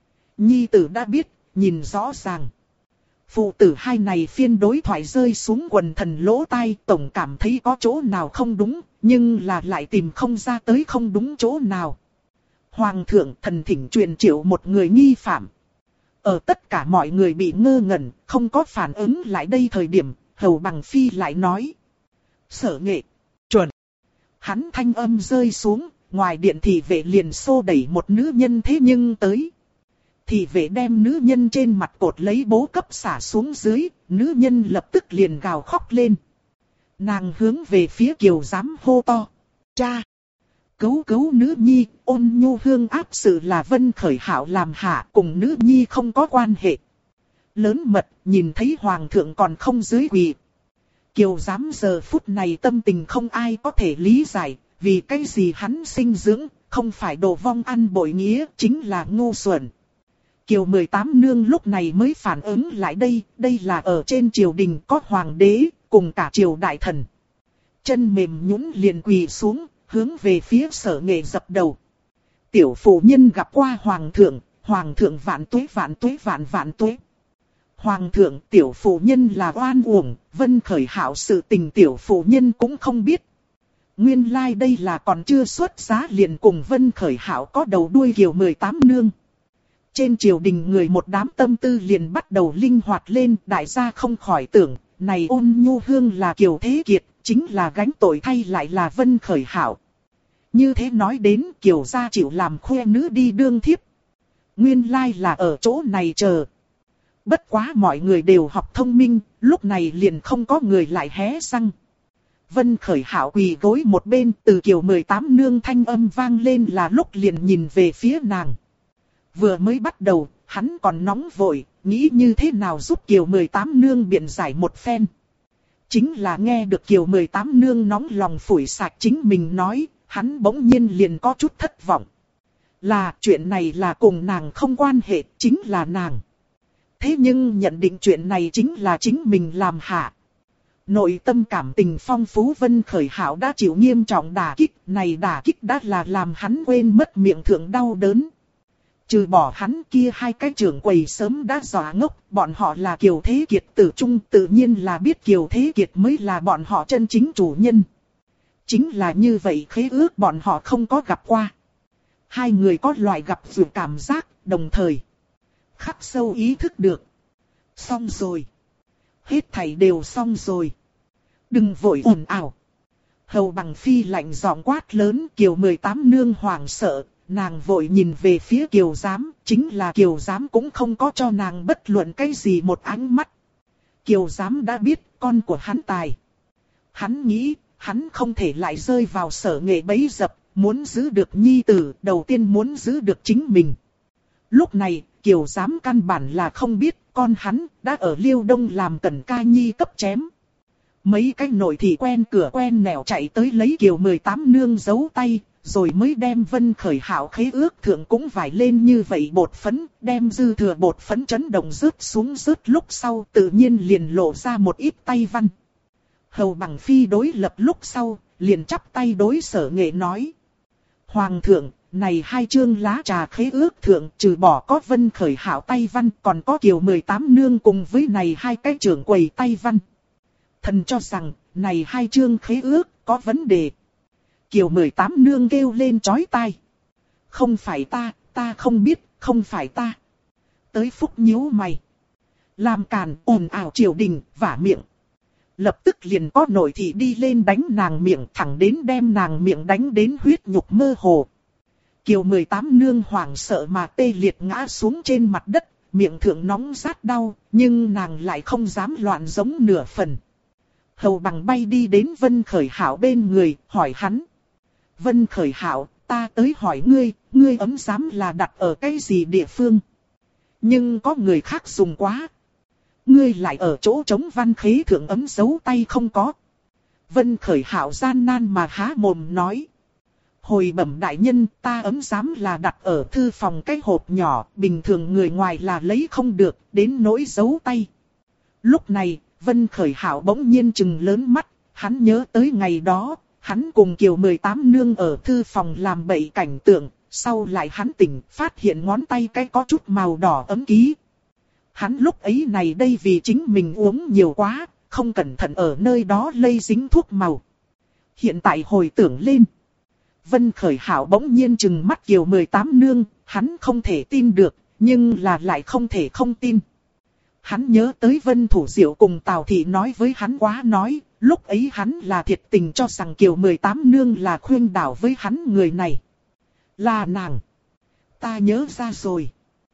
Nhi tử đã biết, nhìn rõ ràng. Phụ tử hai này phiên đối thoại rơi xuống quần thần lỗ tai, tổng cảm thấy có chỗ nào không đúng, nhưng là lại tìm không ra tới không đúng chỗ nào. Hoàng thượng thần thỉnh truyền triệu một người nghi phạm. Ở tất cả mọi người bị ngơ ngẩn, không có phản ứng lại đây thời điểm, Hầu Bằng Phi lại nói. Sở Nghệ, chuẩn. Hắn thanh âm rơi xuống, ngoài điện thị vệ liền xô đẩy một nữ nhân thế nhưng tới. Thị vệ đem nữ nhân trên mặt cột lấy bố cấp xả xuống dưới, nữ nhân lập tức liền gào khóc lên. Nàng hướng về phía Kiều Giám hô to. Cha! Cứu cứu nữ nhi, Ôn Nhu Hương áp sự là Vân Khởi Hạo làm hạ, cùng nữ nhi không có quan hệ. Lớn mật, nhìn thấy Hoàng thượng còn không dưới quỳ. Kiều Giám giờ phút này tâm tình không ai có thể lý giải, vì cái gì hắn sinh dưỡng, không phải đồ vong ăn bội nghĩa, chính là ngu xuẩn. Kiều 18 nương lúc này mới phản ứng lại đây là ở trên triều đình có hoàng đế, cùng cả triều đại thần. Chân mềm nhũn liền quỳ xuống, hướng về phía Sở Nghệ dập đầu. Tiểu phụ nhân gặp qua Hoàng thượng vạn tuế vạn tuế vạn vạn tuế. Hoàng thượng, tiểu phụ nhân là oan uổng, Vân Khởi Hạo sự tình tiểu phụ nhân cũng không biết. Nguyên lai đây là còn chưa xuất giá liền cùng Vân Khởi Hạo có đầu đuôi Kiều 18 nương. Trên triều đình người một đám tâm tư liền bắt đầu linh hoạt lên, đại gia không khỏi tưởng, này Ôn Nhu Hương là Kiều Thế Kiệt, chính là gánh tội thay lại là Vân Khởi Hạo. Như thế nói đến Kiều gia chịu làm khoe nữ đi đương thiếp. Nguyên lai là ở chỗ này chờ. Bất quá mọi người đều học thông minh, lúc này liền không có người lại hé răng. Vân Khởi Hạo quỳ gối một bên, từ Kiều 18 nương thanh âm vang lên là lúc liền nhìn về phía nàng. Vừa mới bắt đầu, hắn còn nóng vội, nghĩ như thế nào giúp Kiều 18 nương biện giải một phen. Chính là nghe được Kiều 18 nương nóng lòng phủi sạch chính mình nói, hắn bỗng nhiên liền có chút thất vọng. Là chuyện này là cùng nàng không quan hệ, chính là nàng. Thế nhưng nhận định chuyện này chính là chính mình làm hạ. Nội tâm cảm tình phong phú Vân Khởi Hạo đã chịu nghiêm trọng đả kích, này đả kích đã là làm hắn quên mất miệng thượng đau đớn. Trừ bỏ hắn kia hai cái trưởng quầy sớm đã dọa ngốc, bọn họ là Kiều Thế Kiệt tử trung, tự nhiên là biết Kiều Thế Kiệt mới là bọn họ chân chính chủ nhân. Chính là như vậy khế ước bọn họ không có gặp qua. Hai người có loại gặp dù cảm giác, đồng thời khắc sâu ý thức được. Xong rồi. Hết thảy đều xong rồi. Đừng vội ồn ào. Hầu Bằng Phi lạnh giọng quát lớn, Kiều 18 nương hoảng sợ. Nàng vội nhìn về phía Kiều Giám, chính là Kiều Giám cũng không có cho nàng bất luận cái gì một ánh mắt. Kiều Giám đã biết con của hắn tài. Hắn nghĩ, hắn không thể lại rơi vào Sở Nghệ bẫy dập, muốn giữ được nhi tử, đầu tiên muốn giữ được chính mình. Lúc này, Kiều Giám căn bản là không biết, con hắn đã ở Liêu Đông làm Cẩn Ca Nhi cấp chém. Mấy cái nội thị quen cửa quen nẻo chạy tới lấy Kiều 18 nương giấu tay, rồi mới đem Vân Khởi Hạo khế ước thượng cũng vải lên như vậy bột phấn, đem dư thừa bột phấn chấn động rớt xuống rớt lúc sau tự nhiên liền lộ ra một ít tay văn. Hầu Bằng Phi đối lập lúc sau, liền chắp tay đối Sở Nghệ nói. Hoàng thượng, này hai chương lá trà khế ước thượng trừ bỏ có Vân Khởi Hạo tay văn còn có Kiều 18 nương cùng với này hai cái trưởng quầy tay văn. Thần cho rằng, này hai chương khế ước có vấn đề. Kiều 18 nương kêu lên chói tai. Không phải ta không biết, không phải ta. Tới phúc nhíu mày. Làm càn ồn ào triều đình, vả miệng. Lập tức liền có nội thị đi lên đánh nàng miệng thẳng đến đem nàng miệng đánh đến huyết nhục mơ hồ. Kiều 18 nương hoảng sợ mà tê liệt ngã xuống trên mặt đất, miệng thượng nóng rát đau, nhưng nàng lại không dám loạn giống nửa phần. Hầu Bằng bay đi đến Vân Khởi Hạo bên người, hỏi hắn. Vân Khởi Hạo, ta tới hỏi ngươi, ngươi ấm giám là đặt ở cái gì địa phương? Nhưng có người khác dùng quá. Ngươi lại ở chỗ trống văn khế thượng ấm dấu tay không có. Vân Khởi Hạo gian nan mà há mồm nói. Hồi bẩm đại nhân, ta ấm giám là đặt ở thư phòng cái hộp nhỏ, bình thường người ngoài là lấy không được, đến nỗi dấu tay. Lúc này, Vân Khởi Hạo bỗng nhiên trừng lớn mắt, hắn nhớ tới ngày đó, hắn cùng Kiều 18 nương ở thư phòng làm bậy cảnh tượng, sau lại hắn tỉnh, phát hiện ngón tay cái có chút màu đỏ ấm ký. Hắn lúc ấy này đây vì chính mình uống nhiều quá, không cẩn thận ở nơi đó lây dính thuốc màu. Hiện tại hồi tưởng lên, Vân Khởi Hạo bỗng nhiên trừng mắt Kiều 18 nương, hắn không thể tin được, nhưng là lại không thể không tin. Hắn nhớ tới Vân Thủ Diệu cùng Tào Thị nói với hắn quá nói, lúc ấy hắn là thiệt tình cho rằng Kiều 18 nương là khuyên đảo với hắn người này. Là nàng. Ta nhớ ra rồi.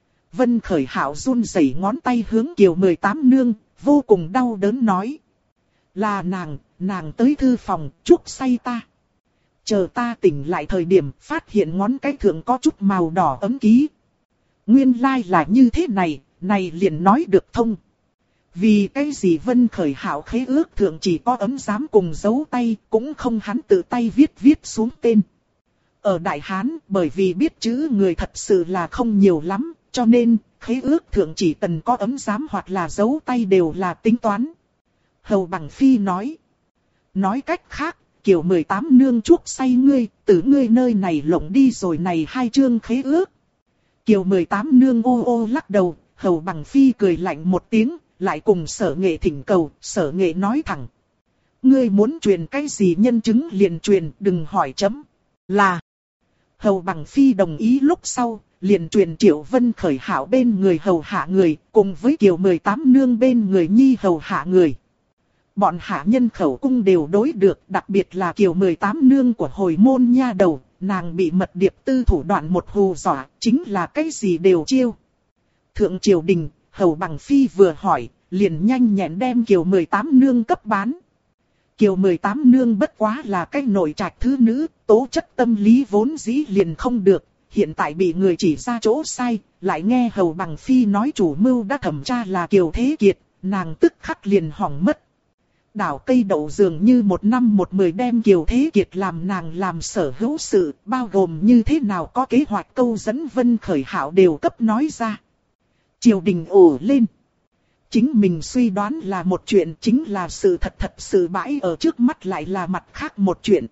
Vân Khởi Hạo run rẩy ngón tay hướng Kiều 18 nương, vô cùng đau đớn nói. Là nàng tới thư phòng, chuốc say ta. Chờ ta tỉnh lại thời điểm phát hiện ngón cái thượng có chút màu đỏ ấm ký. Nguyên lai là như thế này, này liền nói được thông. Vì cái gì Vân Khởi Hạo khế ước thượng chỉ có ấm giám cùng dấu tay, cũng không hắn tự tay viết xuống tên. Ở Đại Hán, bởi vì biết chữ người thật sự là không nhiều lắm, cho nên khế ước thượng chỉ cần có ấm giám hoặc là dấu tay đều là tính toán. Hầu Bằng Phi nói. Nói cách khác, Kiều 18 nương chuốc say ngươi, từ ngươi nơi này lộng đi rồi này 2 chương khế ước. Kiều 18 nương ô ô lắc đầu, Hầu Bằng Phi cười lạnh một tiếng, lại cùng Sở Nghệ thỉnh cầu, Sở Nghệ nói thẳng. Ngươi muốn truyền cái gì nhân chứng liền truyền, đừng hỏi chấm. Là. Hầu Bằng Phi đồng ý lúc sau, liền truyền Triệu Vân Khởi Hạo bên người hầu hạ người, cùng với Kiều 18 nương bên người nhi hầu hạ người. Bọn hạ nhân khẩu cung đều đối được, đặc biệt là Kiều 18 nương của hồi môn nha đầu, nàng bị mật điệp tư thủ đoạn một hù dọa, chính là cái gì đều chiêu. Thượng triều đình, Hầu Bằng Phi vừa hỏi, liền nhanh nhẹn đem Kiều 18 nương cấp bán. Kiều 18 nương bất quá là cái nội trạch thứ nữ, tố chất tâm lý vốn dĩ liền không được, hiện tại bị người chỉ ra chỗ sai, lại nghe Hầu Bằng Phi nói chủ mưu đã thẩm tra là Kiều Thế Kiệt, nàng tức khắc liền hỏng mất. Đảo cây đậu dường như 1 năm 1 10 đem Kiều Thế Kiệt làm nàng làm sở hữu sự, bao gồm như thế nào có kế hoạch câu dẫn Vân Khởi Hạo đều cấp nói ra. Triều đình ồ lên. Chính mình suy đoán là một chuyện, chính là sự thật sự bãi ở trước mắt lại là mặt khác một chuyện.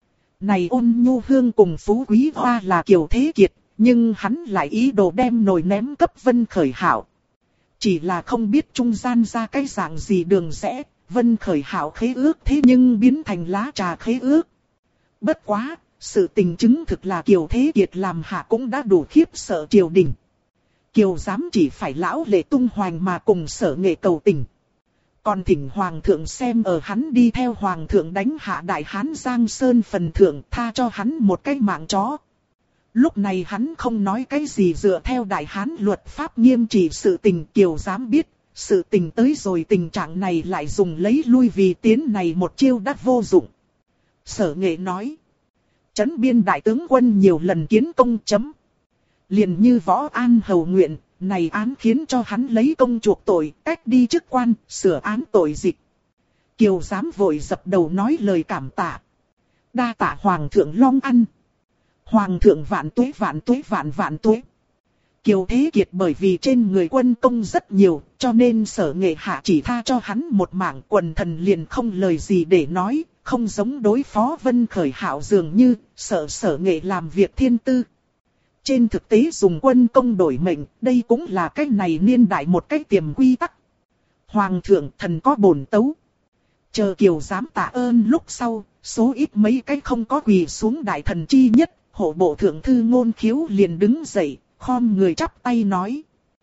Này Ôn Nhu Hương cùng Phú Quý Hoa là Kiều Thế Kiệt, nhưng hắn lại ý đồ đem nồi ném cấp Vân Khởi Hạo. Chỉ là không biết trung gian ra cái dạng gì đường rẽ, Vân Khởi Hạo khế ước thế nhưng biến thành lá trà khế ước. Bất quá, sự tình chứng thực là Kiều Thế Kiệt làm hạ cũng đã đủ khiếp sợ triều đình. Kiều dám chỉ phải lão lệ tung hoành mà cùng Sở Nghệ cầu tình. Còn thỉnh Hoàng thượng xem ở hắn đi theo Hoàng thượng đánh hạ Đại Hán Giang Sơn phần thượng tha cho hắn một cái mạng chó. Lúc này hắn không nói cái gì dựa theo Đại Hán luật pháp nghiêm trị sự tình. Kiều dám biết, sự tình tới rồi tình trạng này lại dùng lấy lui vì tiến này một chiêu đã vô dụng. Sở Nghệ nói. Trấn biên đại tướng quân nhiều lần kiến công chấm. Liền như Võ An hầu nguyện, này án khiến cho hắn lấy công chuộc tội, cách đi chức quan, sửa án tội dịch. Kiều dám vội dập đầu nói lời cảm tạ. Đa tạ Hoàng thượng long ăn. Hoàng thượng vạn tuế vạn tuế vạn vạn tuế. Kiều Thế Kiệt bởi vì trên người quân công rất nhiều, cho nên Sở Nghệ hạ chỉ tha cho hắn một mạng, quần thần liền không lời gì để nói, không giống đối phó Vân Khởi Hạo dường như sợ Sở Nghệ làm việc thiên tư. Trên thực tế dùng quân công đổi mệnh, đây cũng là cái này niên đại một cái tiềm quy tắc. Hoàng thượng thần có bổn tấu. Chờ Kiều dám tạ ơn lúc sau, số ít mấy cái không có quỳ xuống đại thần chi nhất, hộ bộ thượng thư Ngôn Khiếu liền đứng dậy, khom người chắp tay nói.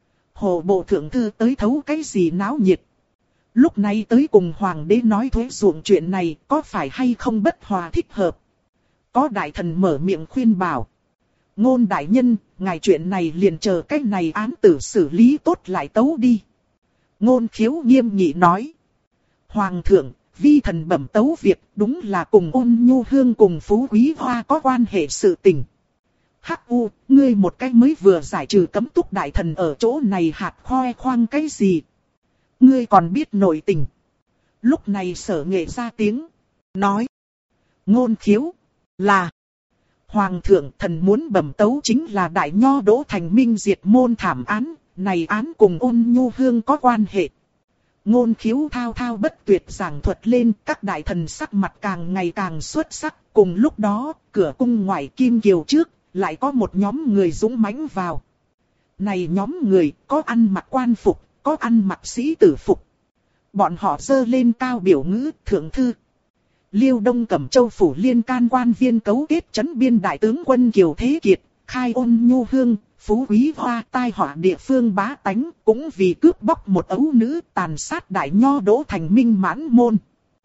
Hộ bộ thượng thư tới thấu cái gì náo nhiệt. Lúc này tới cùng hoàng đế nói thuế ruộng chuyện này có phải hay không bất hòa thích hợp. Có đại thần mở miệng khuyên bảo. Ngôn đại nhân, ngài chuyện này liền chờ cái này án tử xử lý tốt lại tấu đi. Ngôn Khiếu nghiêm nghị nói. Hoàng thượng, vi thần bẩm tấu việc đúng là cùng Ôn Nhu Hương cùng Phú Quý Hoa có quan hệ sự tình. Hắc U, ngươi một cái mới vừa giải trừ cấm túc đại thần ở chỗ này hạt khoe khoang cái gì? Ngươi còn biết nội tình. Lúc này Sở Nghệ ra tiếng, nói. Ngôn Khiếu, là. Hoàng thượng, thần muốn bẩm tấu chính là đại nho Đỗ Thành Minh diệt môn thảm án, này án cùng Ôn Nhu Hương có quan hệ. Ngôn Khiếu thao thao bất tuyệt giảng thuật lên, các đại thần sắc mặt càng ngày càng xuất sắc. Cùng lúc đó, cửa cung ngoài Kim Kiều trước, lại có một nhóm người dũng mãnh vào. Này nhóm người, có ăn mặc quan phục, có ăn mặc sĩ tử phục. Bọn họ giơ lên cao biểu ngữ, thượng thư. Liêu Đông Cẩm Châu phủ liên can quan viên cấu kết trấn biên đại tướng quân Kiều Thế Kiệt, khai Ôn Nhu Hương, Phú Quý Hoa tai họa địa phương bá tánh, cũng vì cướp bóc một ấu nữ tàn sát đại nho Đỗ Thành Minh mãn môn.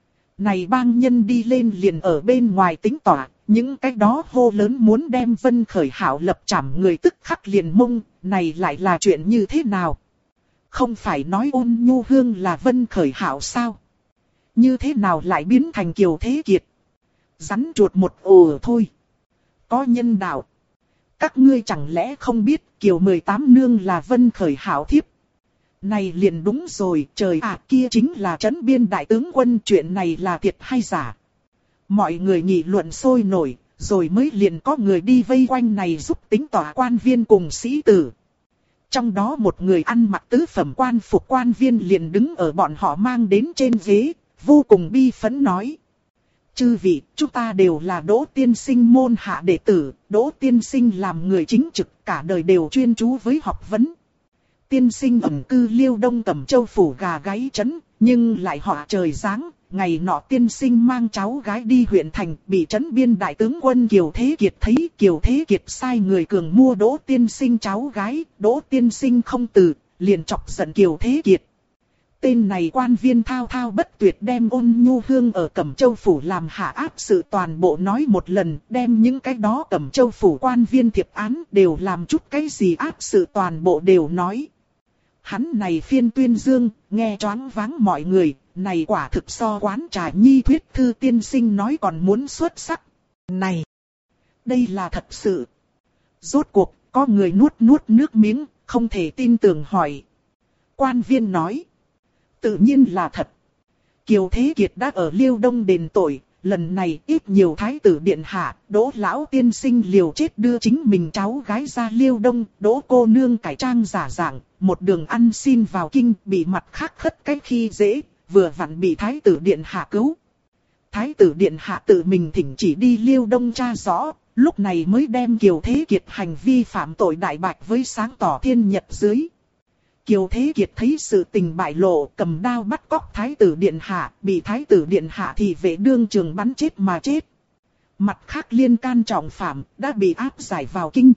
Này bang nhân đi lên liền ở bên ngoài tính tỏa, những cái đó hô lớn muốn đem Vân Khởi Hảo lập trảm người tức khắc liền mông, này lại là chuyện như thế nào? Không phải nói Ôn Nhu Hương là Vân Khởi Hảo sao? Như thế nào lại biến thành Kiều Thế Kiệt? Rắn chuột một ổ thôi. Có nhân đạo. Các ngươi chẳng lẽ không biết Kiều 18 nương là Vân Khởi Hảo thiếp? Này liền đúng rồi, trời ạ, kia chính là trấn biên đại tướng quân, chuyện này là thiệt hay giả? Mọi người nghị luận sôi nổi, rồi mới liền có người đi vây quanh này giúp tính tỏa quan viên cùng sĩ tử. Trong đó một người ăn mặc tứ phẩm quan phục quan viên liền đứng ở bọn họ mang đến trên ghế, vô cùng bi phẫn nói. Chư vị, chúng ta đều là Đỗ tiên sinh môn hạ đệ tử, Đỗ tiên sinh làm người chính trực cả đời đều chuyên chú với học vấn. Tiên sinh ẩn cư Liêu Đông Cẩm Châu phủ gà gáy trấn, nhưng lại họ trời giáng, ngày nọ tiên sinh mang cháu gái đi huyện thành, bị trấn biên đại tướng quân Kiều Thế Kiệt thấy, Kiều Thế Kiệt sai người cường mua Đỗ tiên sinh cháu gái, Đỗ tiên sinh không từ, liền chọc giận Kiều Thế Kiệt. Tên này quan viên thao thao bất tuyệt đem Ôn Nhu Hương ở Cẩm Châu phủ làm hạ áp sự toàn bộ nói một lần, đem những cái đó Cẩm Châu phủ quan viên thiệp án đều làm chút cái gì áp sự toàn bộ đều nói. Hắn này phiên tuyên dương, nghe choáng váng mọi người, này quả thực so quán trà nhi thuyết thư tiên sinh nói còn muốn xuất sắc. Này, đây là thật sự. Rốt cuộc, có người nuốt nước miếng, không thể tin tưởng hỏi. Quan viên nói, tự nhiên là thật. Kiều Thế Kiệt đã ở Liêu Đông đền tội, lần này ít nhiều thái tử điện hạ, Đỗ lão tiên sinh liều chết đưa chính mình cháu gái ra Liêu Đông, Đỗ cô nương cải trang giả dạng, một đường ăn xin vào kinh, bị mặt khác khất cái khi dễ, vừa vặn bị thái tử điện hạ cứu. Thái tử điện hạ tự mình thỉnh chỉ đi Liêu Đông tra rõ, lúc này mới đem Kiều Thế Kiệt hành vi phạm tội đại bạch với sáng tỏ thiên nhật dưới. Kiều Thế Kiệt thấy sự tình bại lộ, cầm đao bắt cóc thái tử điện hạ, bị thái tử điện hạ thì vệ đương trường bắn chết mà chết. Mặt khác liên can trọng phạm, đã bị áp giải vào kinh.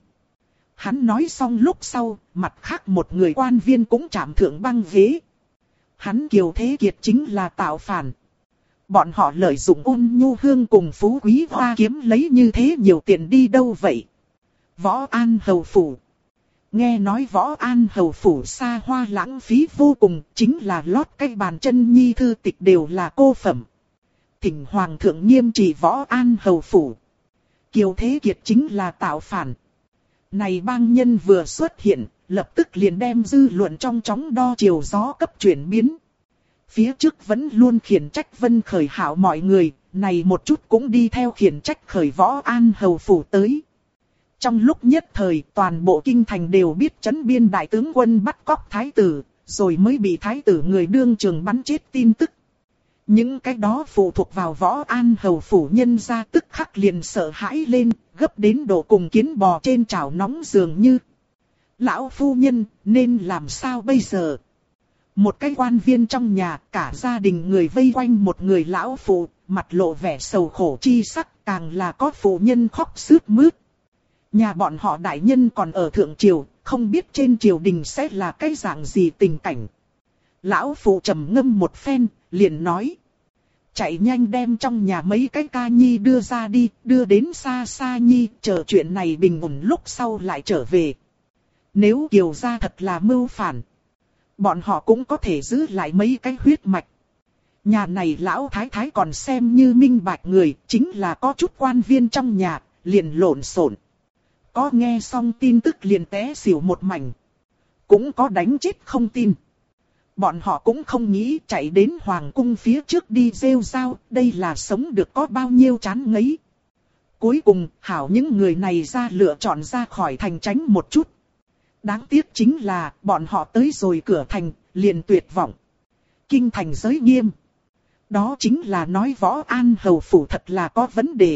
Hắn nói xong lúc sau, mặt khác một người quan viên cũng chạm thượng băng ghế. Hắn Kiều Thế Kiệt chính là tạo phản. Bọn họ lợi dụng Ôn Nhu Hương cùng Phú Quý Hoa kiếm lấy như thế nhiều tiền đi đâu vậy? Võ An Hầu Phủ. Nghe nói Võ An Hầu Phủ xa hoa lãng phí vô cùng, chính là lót cái bàn chân nhi thư tịch đều là cô phẩm. Thỉnh Hoàng thượng nghiêm trị Võ An Hầu Phủ. Kiều Thế Kiệt chính là tạo phản. Này bang nhân vừa xuất hiện, lập tức liền đem dư luận trong chóng đo chiều gió cấp chuyển biến. Phía trước vẫn luôn khiển trách Vân Khởi Hảo mọi người, này một chút cũng đi theo khiển trách khởi Võ An Hầu Phủ tới. Trong lúc nhất thời, toàn bộ kinh thành đều biết trấn biên đại tướng quân bắt cóc thái tử, rồi mới bị thái tử người đương trường bắn chết tin tức. Những cái đó phụ thuộc vào Võ An Hầu Phủ nhân ra tức khắc liền sợ hãi lên, gấp đến độ cùng kiến bò trên chảo nóng dường như. Lão phu nhân, nên làm sao bây giờ? Một cái quan viên trong nhà, cả gia đình người vây quanh một người lão phụ, mặt lộ vẻ sầu khổ chi sắc, càng là có phụ nhân khóc sướt mướt. Nhà bọn họ đại nhân còn ở thượng triều, không biết trên triều đình sẽ là cái dạng gì tình cảnh. Lão phụ trầm ngâm một phen, liền nói. Chạy nhanh đem trong nhà mấy cái ca nhi đưa ra đi, đưa đến xa xa nhi, chờ chuyện này bình ổn lúc sau lại trở về. Nếu Kiều gia thật là mưu phản, bọn họ cũng có thể giữ lại mấy cái huyết mạch. Nhà này lão thái thái còn xem như minh bạch người, chính là có chút quan viên trong nhà, liền lộn xộn. Có nghe xong tin tức liền té xỉu một mảnh. Cũng có đánh chết không tin. Bọn họ cũng không nghĩ chạy đến hoàng cung phía trước đi rêu rao, đây là sống được có bao nhiêu chán ngấy. Cuối cùng, hảo những người này ra lựa chọn ra khỏi thành tránh một chút. Đáng tiếc chính là, bọn họ tới rồi cửa thành, liền tuyệt vọng. Kinh thành giới nghiêm. Đó chính là nói Võ An Hầu Phủ thật là có vấn đề.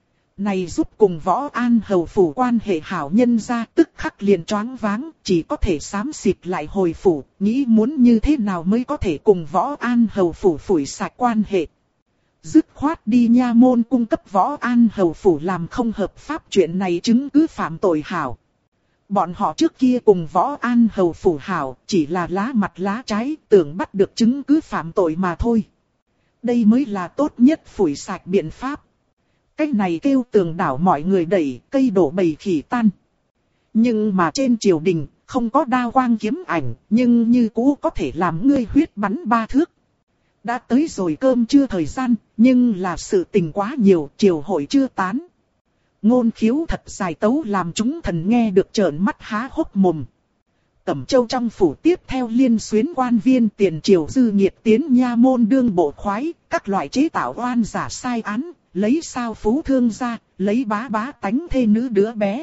Này giúp cùng Võ An Hầu Phủ quan hệ hảo nhân ra tức khắc liền choáng váng, chỉ có thể xám xịt lại hồi phủ, nghĩ muốn như thế nào mới có thể cùng Võ An Hầu Phủ phủi sạch quan hệ. Dứt khoát đi nha môn cung cấp Võ An Hầu Phủ làm không hợp pháp chuyện này chứng cứ phạm tội hảo. Bọn họ trước kia cùng Võ An Hầu Phủ hảo, chỉ là lá mặt lá trái, tưởng bắt được chứng cứ phạm tội mà thôi. Đây mới là tốt nhất phủi sạch biện pháp. Cách này kêu tường đảo mọi người đẩy, cây đổ bầy khỉ tan. Nhưng mà trên triều đình, không có đao quang kiếm ảnh, nhưng như cũ có thể làm ngươi huyết bắn 3 thước. Đã tới rồi cơm trưa thời gian, nhưng là sự tình quá nhiều, triều hội chưa tán. Ngôn khiếu thật dài tấu làm chúng thần nghe được trợn mắt há hốc mồm. Cẩm Châu trong phủ tiếp theo liên xuyến quan viên tiền triều dư nhiệt tiến nha môn đương bộ khoái, các loại chế tạo oan giả sai án, lấy sao phú thương ra, lấy bá bá tánh thê nữ đứa bé.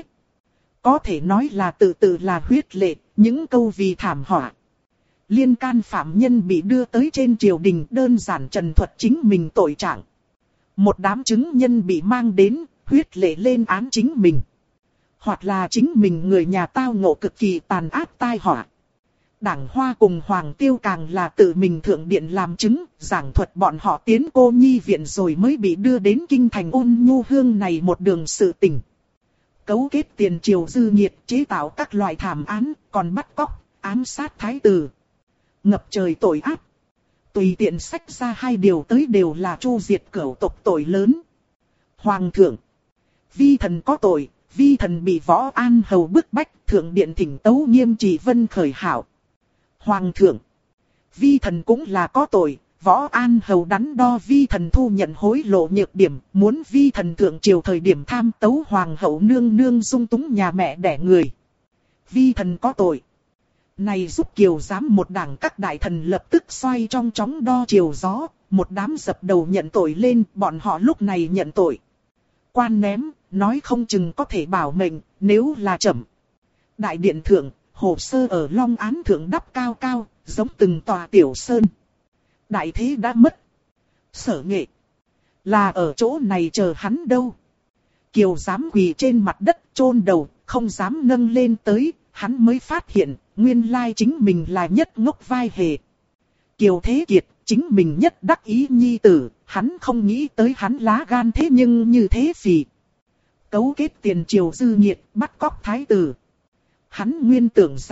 Có thể nói là tự tự là huyết lệ, những câu vì thảm họa. Liên can phạm nhân bị đưa tới trên triều đình đơn giản trần thuật chính mình tội trạng. Một đám chứng nhân bị mang đến, huyết lệ lên án chính mình. Hoặc là chính mình người nhà tao ngộ cực kỳ tàn ác tai họa. Đảng Hoa cùng Hoàng Tiêu càng là tự mình thượng điện làm chứng, giảng thuật bọn họ tiến cô nhi viện rồi mới bị đưa đến kinh thành Ôn Nhu Hương này một đường sự tình. Cấu kết tiền triều dư nhiệt chế tạo các loại thảm án, còn bắt cóc, ám sát thái tử. Ngập trời tội ác. Tùy tiện sách ra 2 điều tới đều là chu diệt cửu tộc tội lớn. Hoàng thượng. Vi thần có tội, vi thần bị Võ An Hầu bức bách, thượng điện thỉnh tấu nghiêm trị Vân Khởi hảo. Hoàng thượng. Vi thần cũng là có tội, Võ An Hầu đắn đo vi thần thu nhận hối lộ nhược điểm, muốn vi thần thượng triều thời điểm tham tấu hoàng hậu nương nương dung túng nhà mẹ đẻ người. Vi thần có tội. Này giúp Kiều giám một đảng các đại thần lập tức xoay trong chóng đo chiều gió, một đám dập đầu nhận tội lên, bọn họ lúc này nhận tội. Quan ném, nói không chừng có thể bảo mệnh, nếu là chậm. Đại điện thượng, hồ sơ ở Long Án thượng đắp cao cao, giống từng tòa tiểu sơn. Đại thế đã mất. Sở Nghệ là ở chỗ này chờ hắn đâu. Kiều dám quỳ trên mặt đất chôn đầu, không dám nâng lên tới, hắn mới phát hiện, nguyên lai chính mình là nhất ngốc vai hề. Kiều Thế Kiệt, chính mình nhất đắc ý nhi tử, hắn không nghĩ tới hắn lá gan thế nhưng như thế phì. Cấu kết tiền triều dư nhiệt, bắt cóc thái tử. Hắn nguyên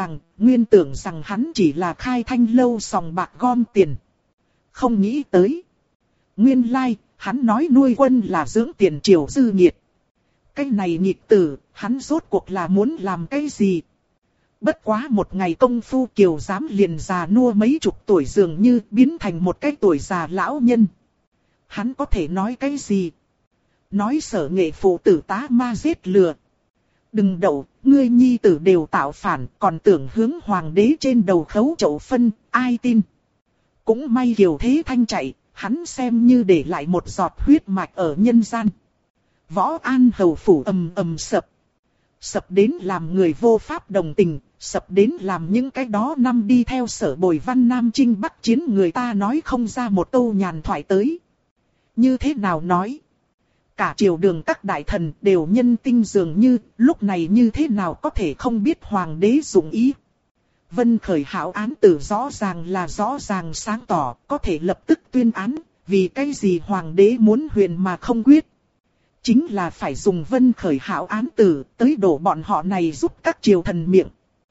tưởng rằng hắn chỉ là khai thanh lâu sòng bạc gom tiền. Không nghĩ tới. Nguyên lai, hắn nói nuôi quân là dưỡng tiền triều dư nhiệt. Cái này nghịch tử, hắn rốt cuộc là muốn làm cái gì? Bất quá một ngày công phu Kiều giám liền già nua mấy chục tuổi dường như biến thành một cái tuổi già lão nhân. Hắn có thể nói cái gì? Nói Sở Nghệ phụ tử tá ma giết lừa. Đừng đậu, ngươi nhi tử đều tạo phản, còn tưởng hướng hoàng đế trên đầu khấu chậu phân, ai tin? Cũng may Kiều Thế Thanh chạy, hắn xem như để lại một giọt huyết mạch ở nhân gian. Võ An Hầu Phủ ầm ầm sập. Sập đến làm người vô pháp đồng tình, sập đến làm những cái đó năm đi theo Sở Bồi Văn Nam Chinh Bắc chiến người ta nói không ra một câu nhàn thoại tới. Như thế nào nói? Cả triều đường các đại thần đều nhân tinh dường như, lúc này như thế nào có thể không biết hoàng đế dụng ý. Vân Khởi hảo án tử rõ ràng sáng tỏ, có thể lập tức tuyên án, vì cái gì hoàng đế muốn huyền mà không quyết. Chính là phải dùng Vân Khởi hảo án tử tới đổ bọn họ này giúp các triều thần miệng.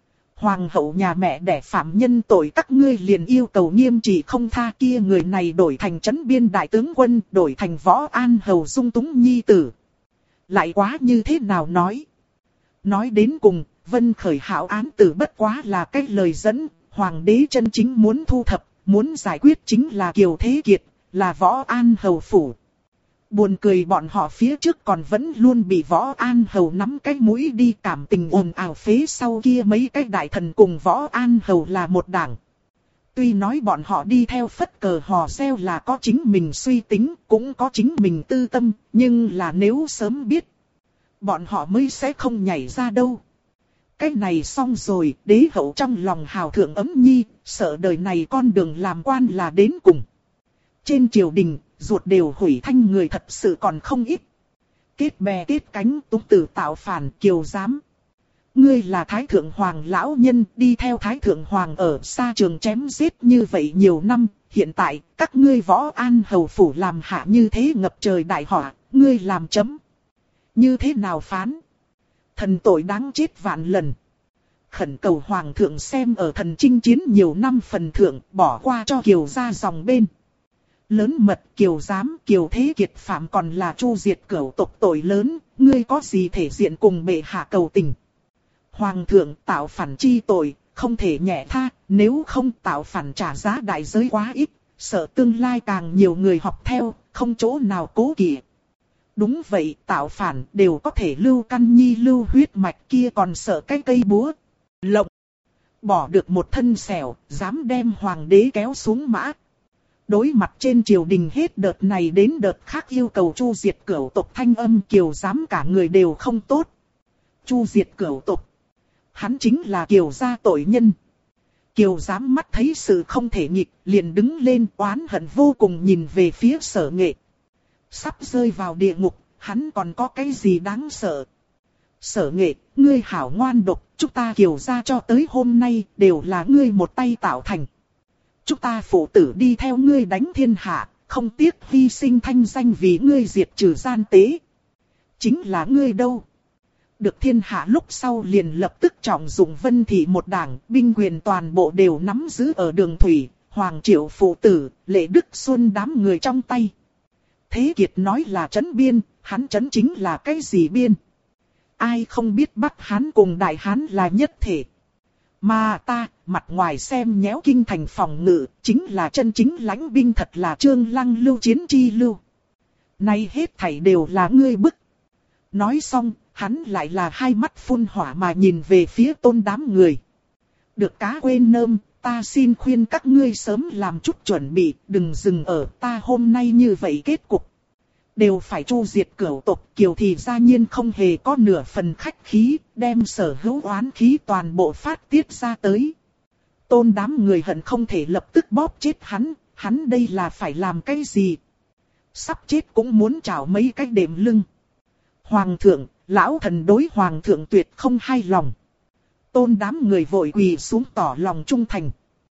Hoàng hậu nhà mẹ đẻ phạm nhân tội các ngươi liền yêu cầu nghiêm trị không tha, kia người này đổi thành trấn biên đại tướng quân, đổi thành Võ An Hầu dung túng nhi tử. Lại quá như thế nào nói. Nói đến cùng, Vân Khởi hảo án tử bất quá là cái lời dẫn, hoàng đế chân chính muốn thu thập, muốn giải quyết chính là Kiều Thế Kiệt, là Võ An Hầu phủ. Buồn cười bọn họ phía trước còn vẫn luôn bị Võ An Hầu nắm cái mũi đi, cảm tình ồn ào phế sau kia mấy cái đại thần cùng Võ An Hầu là một đảng. Tuy nói bọn họ đi theo phất cờ hò reo là có chính mình suy tính, cũng có chính mình tư tâm, nhưng là nếu sớm biết, bọn họ mới sẽ không nhảy ra đâu. Cái này xong rồi, đế hậu trong lòng hào thượng ấm nhi, sợ đời này con đường làm quan là đến cùng. Trên triều đình, ruột đều hủy thanh người thật sự còn không ít. Kết bè kết cánh túng tử tạo phản kiều giám. Ngươi là Thái Thượng Hoàng lão nhân, đi theo Thái Thượng Hoàng ở xa trường chém giết như vậy nhiều năm. Hiện tại, các ngươi Võ An Hầu phủ làm hạ như thế ngập trời đại họa, ngươi làm chấm. Như thế nào phán? Thần tội đáng chết vạn lần. Khẩn cầu Hoàng thượng xem ở thần chinh chiến nhiều năm phần thượng, bỏ qua cho Kiều gia dòng bên. Lớn mật Kiều giám Kiều Thế Kiệt phạm còn là chu diệt cửu tộc tội lớn, ngươi có gì thể diện cùng bệ hạ cầu tình. Hoàng thượng tạo phản chi tội, không thể nhẹ tha, nếu không tạo phản trả giá đại giới quá ít, sợ tương lai càng nhiều người học theo, không chỗ nào cố kỵ. Đúng vậy, tạo phản đều có thể lưu căn nhi lưu huyết mạch, kia còn sợ cái cây búa lộng. Bỏ được một thân xẻo, dám đem hoàng đế kéo xuống mã. Đối mặt trên triều đình hết đợt này đến đợt khác yêu cầu chu diệt cửu tộc thanh âm Kiều giám cả người đều không tốt. Chu diệt cửu tộc. Hắn chính là Kiều gia tội nhân. Kiều giám mắt thấy sự không thể nghịch, liền đứng lên oán hận vô cùng nhìn về phía Sở Nghệ. Sắp rơi vào địa ngục, hắn còn có cái gì đáng sợ. Sở Nghệ, ngươi hảo ngoan độc, chúng ta Kiều gia cho tới hôm nay đều là ngươi một tay tạo thành. Chúng ta phụ tử đi theo ngươi đánh thiên hạ, không tiếc hy sinh thanh danh vì ngươi diệt trừ gian tế. Chính là ngươi đâu. Được thiên hạ lúc sau liền lập tức trọng dụng Vân Thị một đảng, binh quyền toàn bộ đều nắm giữ ở Đường Thủy, Hoàng Triệu phụ tử, Lệ Đức Xuân đám người trong tay. Thế Kiệt nói là trấn biên, hắn trấn chính là cái gì biên? Ai không biết Bắc Hán cùng Đại Hán là nhất thể. Mà ta, mặt ngoài xem nhéo kinh thành phòng ngự, chính là chân chính lãnh binh, thật là Trương Lăng lưu chiến chi lưu. Nay hết thảy đều là ngươi bức. Nói xong, hắn lại là hai mắt phun hỏa mà nhìn về phía Tôn đám người. Được cá quên nơm, ta xin khuyên các ngươi sớm làm chút chuẩn bị, đừng dừng ở ta hôm nay như vậy kết cục. Đều phải chu diệt cửu tộc Kiều thì gia nhiên không hề có nửa phần khách khí, đem sở hữu oán khí toàn bộ phát tiết ra tới. Tôn đám người hận không thể lập tức bóp chết hắn đây là phải làm cái gì? Sắp chết cũng muốn chảo mấy cái đệm lưng. Hoàng thượng, lão thần đối hoàng thượng tuyệt không hài lòng. Tôn đám người vội quỳ xuống tỏ lòng trung thành.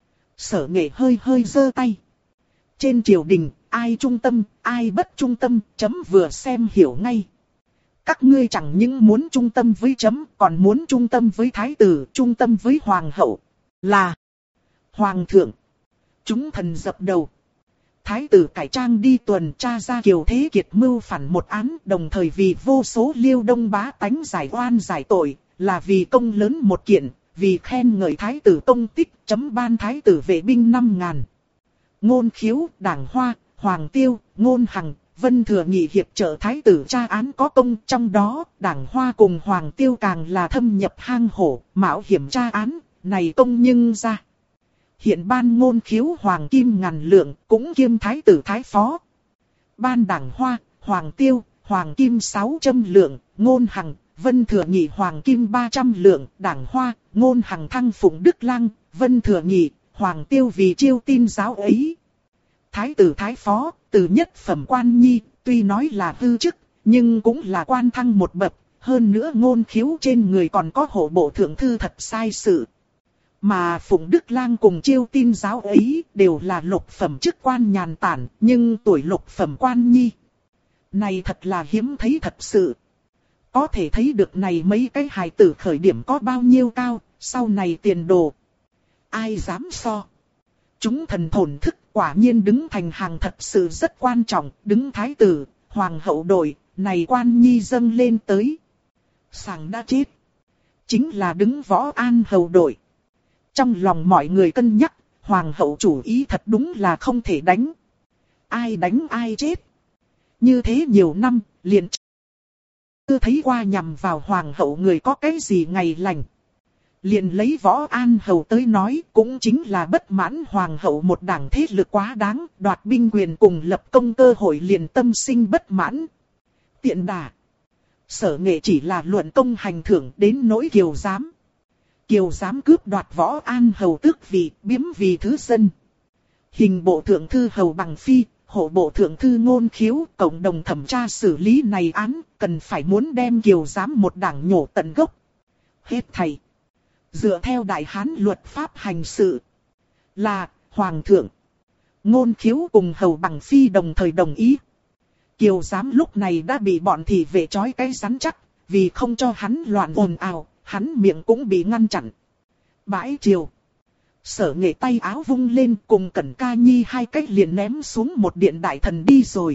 Sở Nghệ hơi hơi giơ tay. Trên triều đình, ai trung tâm, ai bất trung tâm, chấm vừa xem hiểu ngay. Các ngươi chẳng những muốn trung tâm với chấm, còn muốn trung tâm với thái tử, trung tâm với hoàng hậu. Là hoàng thượng. Chúng thần dập đầu. Thái tử cải trang đi tuần tra ra Kiều Thế Kiệt mưu phản một án, đồng thời vì vô số Liêu Đông bá tánh giải oan giải tội, là vì công lớn một kiện, vì khen ngợi thái tử công tích, chấm ban thái tử vệ binh 5.000. Ngôn Khiếu, Đảng Hoa, Hoàng Tiêu, Ngôn Hằng, Vân Thừa Nghị hiệp trợ thái tử tra án có công, trong đó Đảng Hoa cùng Hoàng Tiêu càng là thâm nhập hang hổ, mạo hiểm tra án, này công nhưng ra. Hiện ban Ngôn Khiếu Hoàng Kim ngàn lượng, cũng kiêm thái tử thái phó. Ban Đảng Hoa, Hoàng Tiêu, Hoàng Kim 600 lượng, Ngôn Hằng, Vân Thừa Nghị Hoàng Kim 300 lượng, Đảng Hoa, Ngôn Hằng thăng phụng Đức Lang, Vân Thừa Nghị, Hoàng Tiêu vì chiêu tin giáo ấy. Thái tử thái phó, từ nhất phẩm quan nhi, tuy nói là hư chức, nhưng cũng là quan thăng một bậc, hơn nữa Ngôn Khiếu trên người còn có hộ bộ thượng thư thật sai sự. Mà Phụng Đức Lang cùng chiêu tin giáo ấy đều là lục phẩm chức quan nhàn tản, nhưng tuổi lục phẩm quan nhi. Này thật là hiếm thấy thật sự. Có thể thấy được này mấy cái hài tử khởi điểm có bao nhiêu cao, Sau này tiền đồ, ai dám so. Chúng thần thổn thức, quả nhiên đứng thành hàng thật sự rất quan trọng, đứng thái tử, hoàng hậu đội, này quan nhi dâng lên tới. Sàng đã chết. Chính là đứng Võ An hầu đội. Trong lòng mọi người cân nhắc, hoàng hậu chủ ý thật đúng là không thể đánh. Ai đánh ai chết. Như thế nhiều năm, liền chưa thấy qua nhằm vào hoàng hậu người có cái gì ngày lành. Liền lấy Võ An hầu tới nói, cũng chính là bất mãn hoàng hậu một đảng thế lực quá đáng, đoạt binh quyền cùng lập công cơ hội liền tâm sinh bất mãn. Tiện đà. Sở Nghệ chỉ là luận công hành thưởng đến nỗi Kiều Giám. Kiều Giám cướp đoạt Võ An hầu tước vị, biếm vì thứ dân. Hình bộ thượng thư hầu Bằng Phi, hộ bộ thượng thư Ngôn Khiếu, cộng đồng thẩm tra xử lý này án, cần phải muốn đem Kiều Giám một đảng nhổ tận gốc. Hết thầy. Dựa theo Đại Hán luật pháp hành sự. Là, Hoàng thượng. Ngôn Khiếu cùng hầu Bằng Phi đồng thời đồng ý. Kiều Giám lúc này đã bị bọn thị vệ trói cái rắn chắc, vì không cho hắn loạn ồn ào, hắn miệng cũng bị ngăn chặn. Bãi triều. Sở Nghệ tay áo vung lên cùng Cẩn Ca Nhi hai cách liền ném xuống một điện đại thần đi rồi.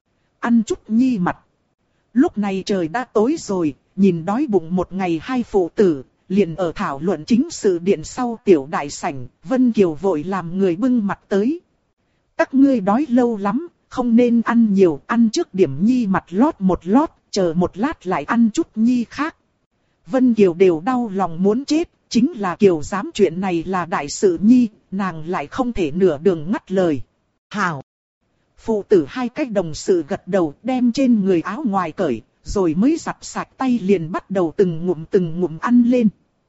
Ăn chút nhi mặt. Lúc này trời đã tối rồi, nhìn đói bụng một ngày hai phụ tử, liền ở thảo luận chính sự điện sau tiểu đại sảnh, Vân Kiều vội làm người bưng mặt tới. Các ngươi đói lâu lắm, không nên ăn nhiều, ăn trước điểm nhi mặt lót một lót, chờ một lát lại ăn chút nhi khác. Vân Kiều đều đau lòng muốn chết, chính là Kiều Giám chuyện này là đại sự nhi, nàng lại không thể nửa đường ngắt lời. Hảo! Phụ tử hai cách đồng sự gật đầu đem trên người áo ngoài cởi, rồi mới giặt sạch tay liền bắt đầu từng ngụm ăn lên.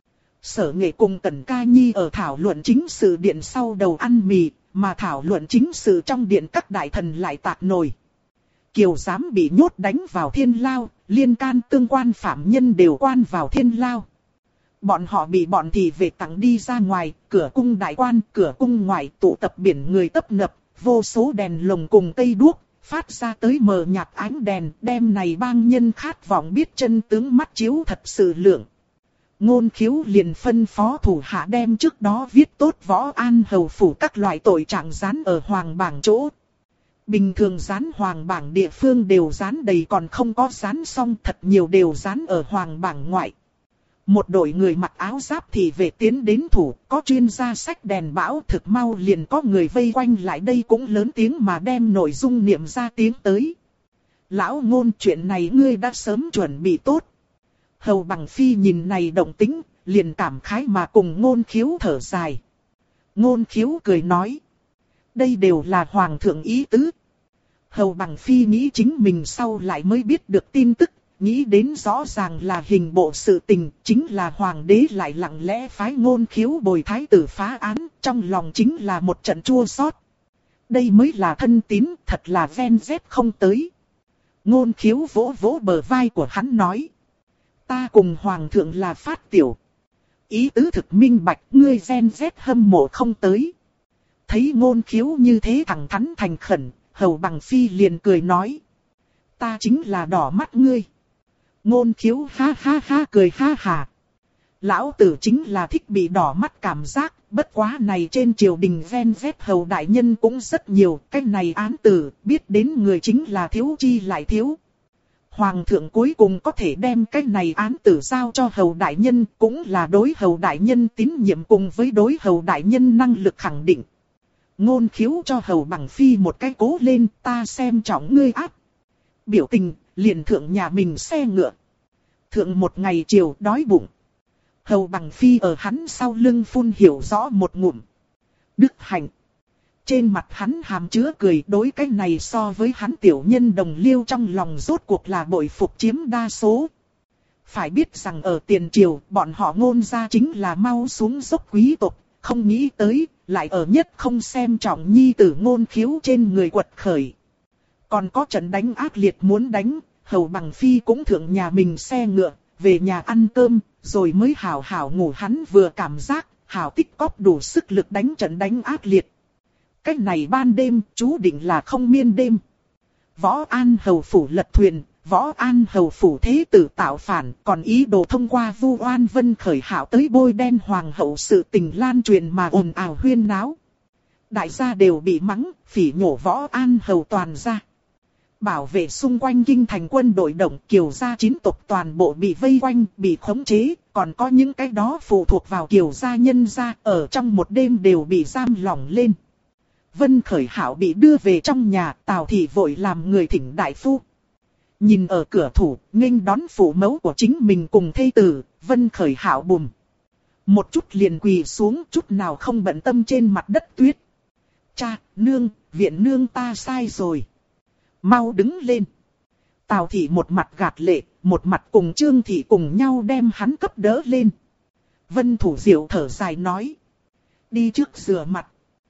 Sở Nghệ cùng Cẩn Ca Nhi ở thảo luận chính sự điện sau đầu ăn mì, mà thảo luận chính sự trong điện các đại thần lại tạc nồi. Kiều Giám bị nhốt đánh vào thiên lao, liên can tương quan phạm nhân đều quan vào thiên lao. Bọn họ bị bọn thị vệ tặng đi ra ngoài, cửa cung đại quan, cửa cung ngoài tụ tập biển người tấp nập, vô số đèn lồng cùng cây đuốc, phát ra tới mờ nhạt ánh đèn, đem này bang nhân khát vọng biết chân tướng mắt chiếu thật sự lượng. Ngôn Khiếu liền phân phó thủ hạ đem trước đó viết tốt Võ An hầu phủ các loại tội trạng dán ở hoàng bảng chỗ. Bình thường dán hoàng bảng địa phương đều dán đầy, còn không có dán xong thật nhiều đều dán ở hoàng bảng ngoại. Một đội người mặc áo giáp thì về tiến đến thủ, có chuyên gia sách đèn bão, thực mau liền có người vây quanh lại đây cũng lớn tiếng mà đem nội dung niệm ra tiếng tới. Lão Ngôn, chuyện này ngươi đã sớm chuẩn bị tốt. Hầu Bằng Phi nhìn này động tĩnh, liền cảm khái mà cùng Ngôn Khiếu thở dài. Ngôn Khiếu cười nói, đây đều là hoàng thượng ý tứ. Hầu Bằng Phi nghĩ chính mình sau lại mới biết được tin tức, nghĩ đến rõ ràng là hình bộ sự tình, chính là hoàng đế lại lặng lẽ phái Ngôn Khiếu bồi thái tử phá án, trong lòng chính là một trận chua xót. Đây mới là thân tín, thật là ven dép không tới. Ngôn Khiếu vỗ vỗ bờ vai của hắn nói, ta cùng hoàng thượng là phát tiểu. Ý tứ thực minh bạch, ngươi ven dép hâm mộ không tới. Thấy Ngôn Khiếu như thế thẳng thắn thành khẩn, Hầu Bằng Phi liền cười nói, ta chính là đỏ mắt ngươi. Ngôn Khiếu ha ha ha cười ha hà. Lão tử chính là thích bị đỏ mắt cảm giác, bất quá này trên triều đình ven vét hầu đại nhân cũng rất nhiều, cái này án tử, biết đến người chính là thiếu chi lại thiếu. Hoàng thượng cuối cùng có thể đem cái này án tử giao cho hầu đại nhân, cũng là đối hầu đại nhân tín nhiệm cùng với đối hầu đại nhân năng lực khẳng định. Ngôn Khiếu cho Hầu Bằng Phi một cái cố lên, ta xem trọng ngươi áp. Biểu tình, liền thượng nhà mình xe ngựa. Thượng một ngày chiều đói bụng. Hầu Bằng Phi ở hắn sau lưng phun hiểu rõ một ngụm. Đức hạnh. Trên mặt hắn hàm chứa cười, đối cái này so với hắn tiểu nhân đồng liêu trong lòng rốt cuộc là bội phục chiếm đa số. Phải biết rằng ở tiền triều, bọn họ Ngôn gia chính là mau xuống dốc quý tộc, không nghĩ tới, lại ở nhất không xem trọng nhi tử Ngôn Khiếu trên người quật khởi. Còn có trận đánh ác liệt muốn đánh, Hầu Bằng Phi cũng thượng nhà mình xe ngựa, về nhà ăn cơm, rồi mới hảo hảo ngủ, hắn vừa cảm giác, hảo tích cóp đủ sức lực đánh trận đánh ác liệt. Cách này ban đêm, chú định là không miên đêm. Võ An hầu phủ lật thuyền, Võ An Hầu phủ thế tử tạo phản, còn ý đồ thông qua vu oan Vân Khởi Hạo tới bôi đen hoàng hậu, sự tình lan truyền mà ồn ào huyên náo. Đại gia đều bị mắng, phỉ nhổ Võ An Hầu toàn gia. Bảo vệ xung quanh kinh thành quân đội động, Kiều gia 9 tộc toàn bộ bị vây quanh, bị khống chế, còn có những cái đó phụ thuộc vào Kiều gia nhân gia, ở trong một đêm đều bị giam lỏng lên. Vân Khởi Hạo bị đưa về trong nhà, Tào Thị vội làm người thỉnh đại phu. Nhìn ở cửa thủ, nghênh đón phụ mẫu của chính mình cùng thê tử, Vân Khởi Hạo bùm một chút liền quỳ xuống, chút nào không bận tâm trên mặt đất tuyết. Cha, nương, viện nương ta sai rồi. Mau đứng lên. Tào Thị một mặt gạt lệ, một mặt cùng Trương Thị cùng nhau đem hắn cấp đỡ lên. Vân Thủ Diệu thở dài nói. Đi trước rửa mặt.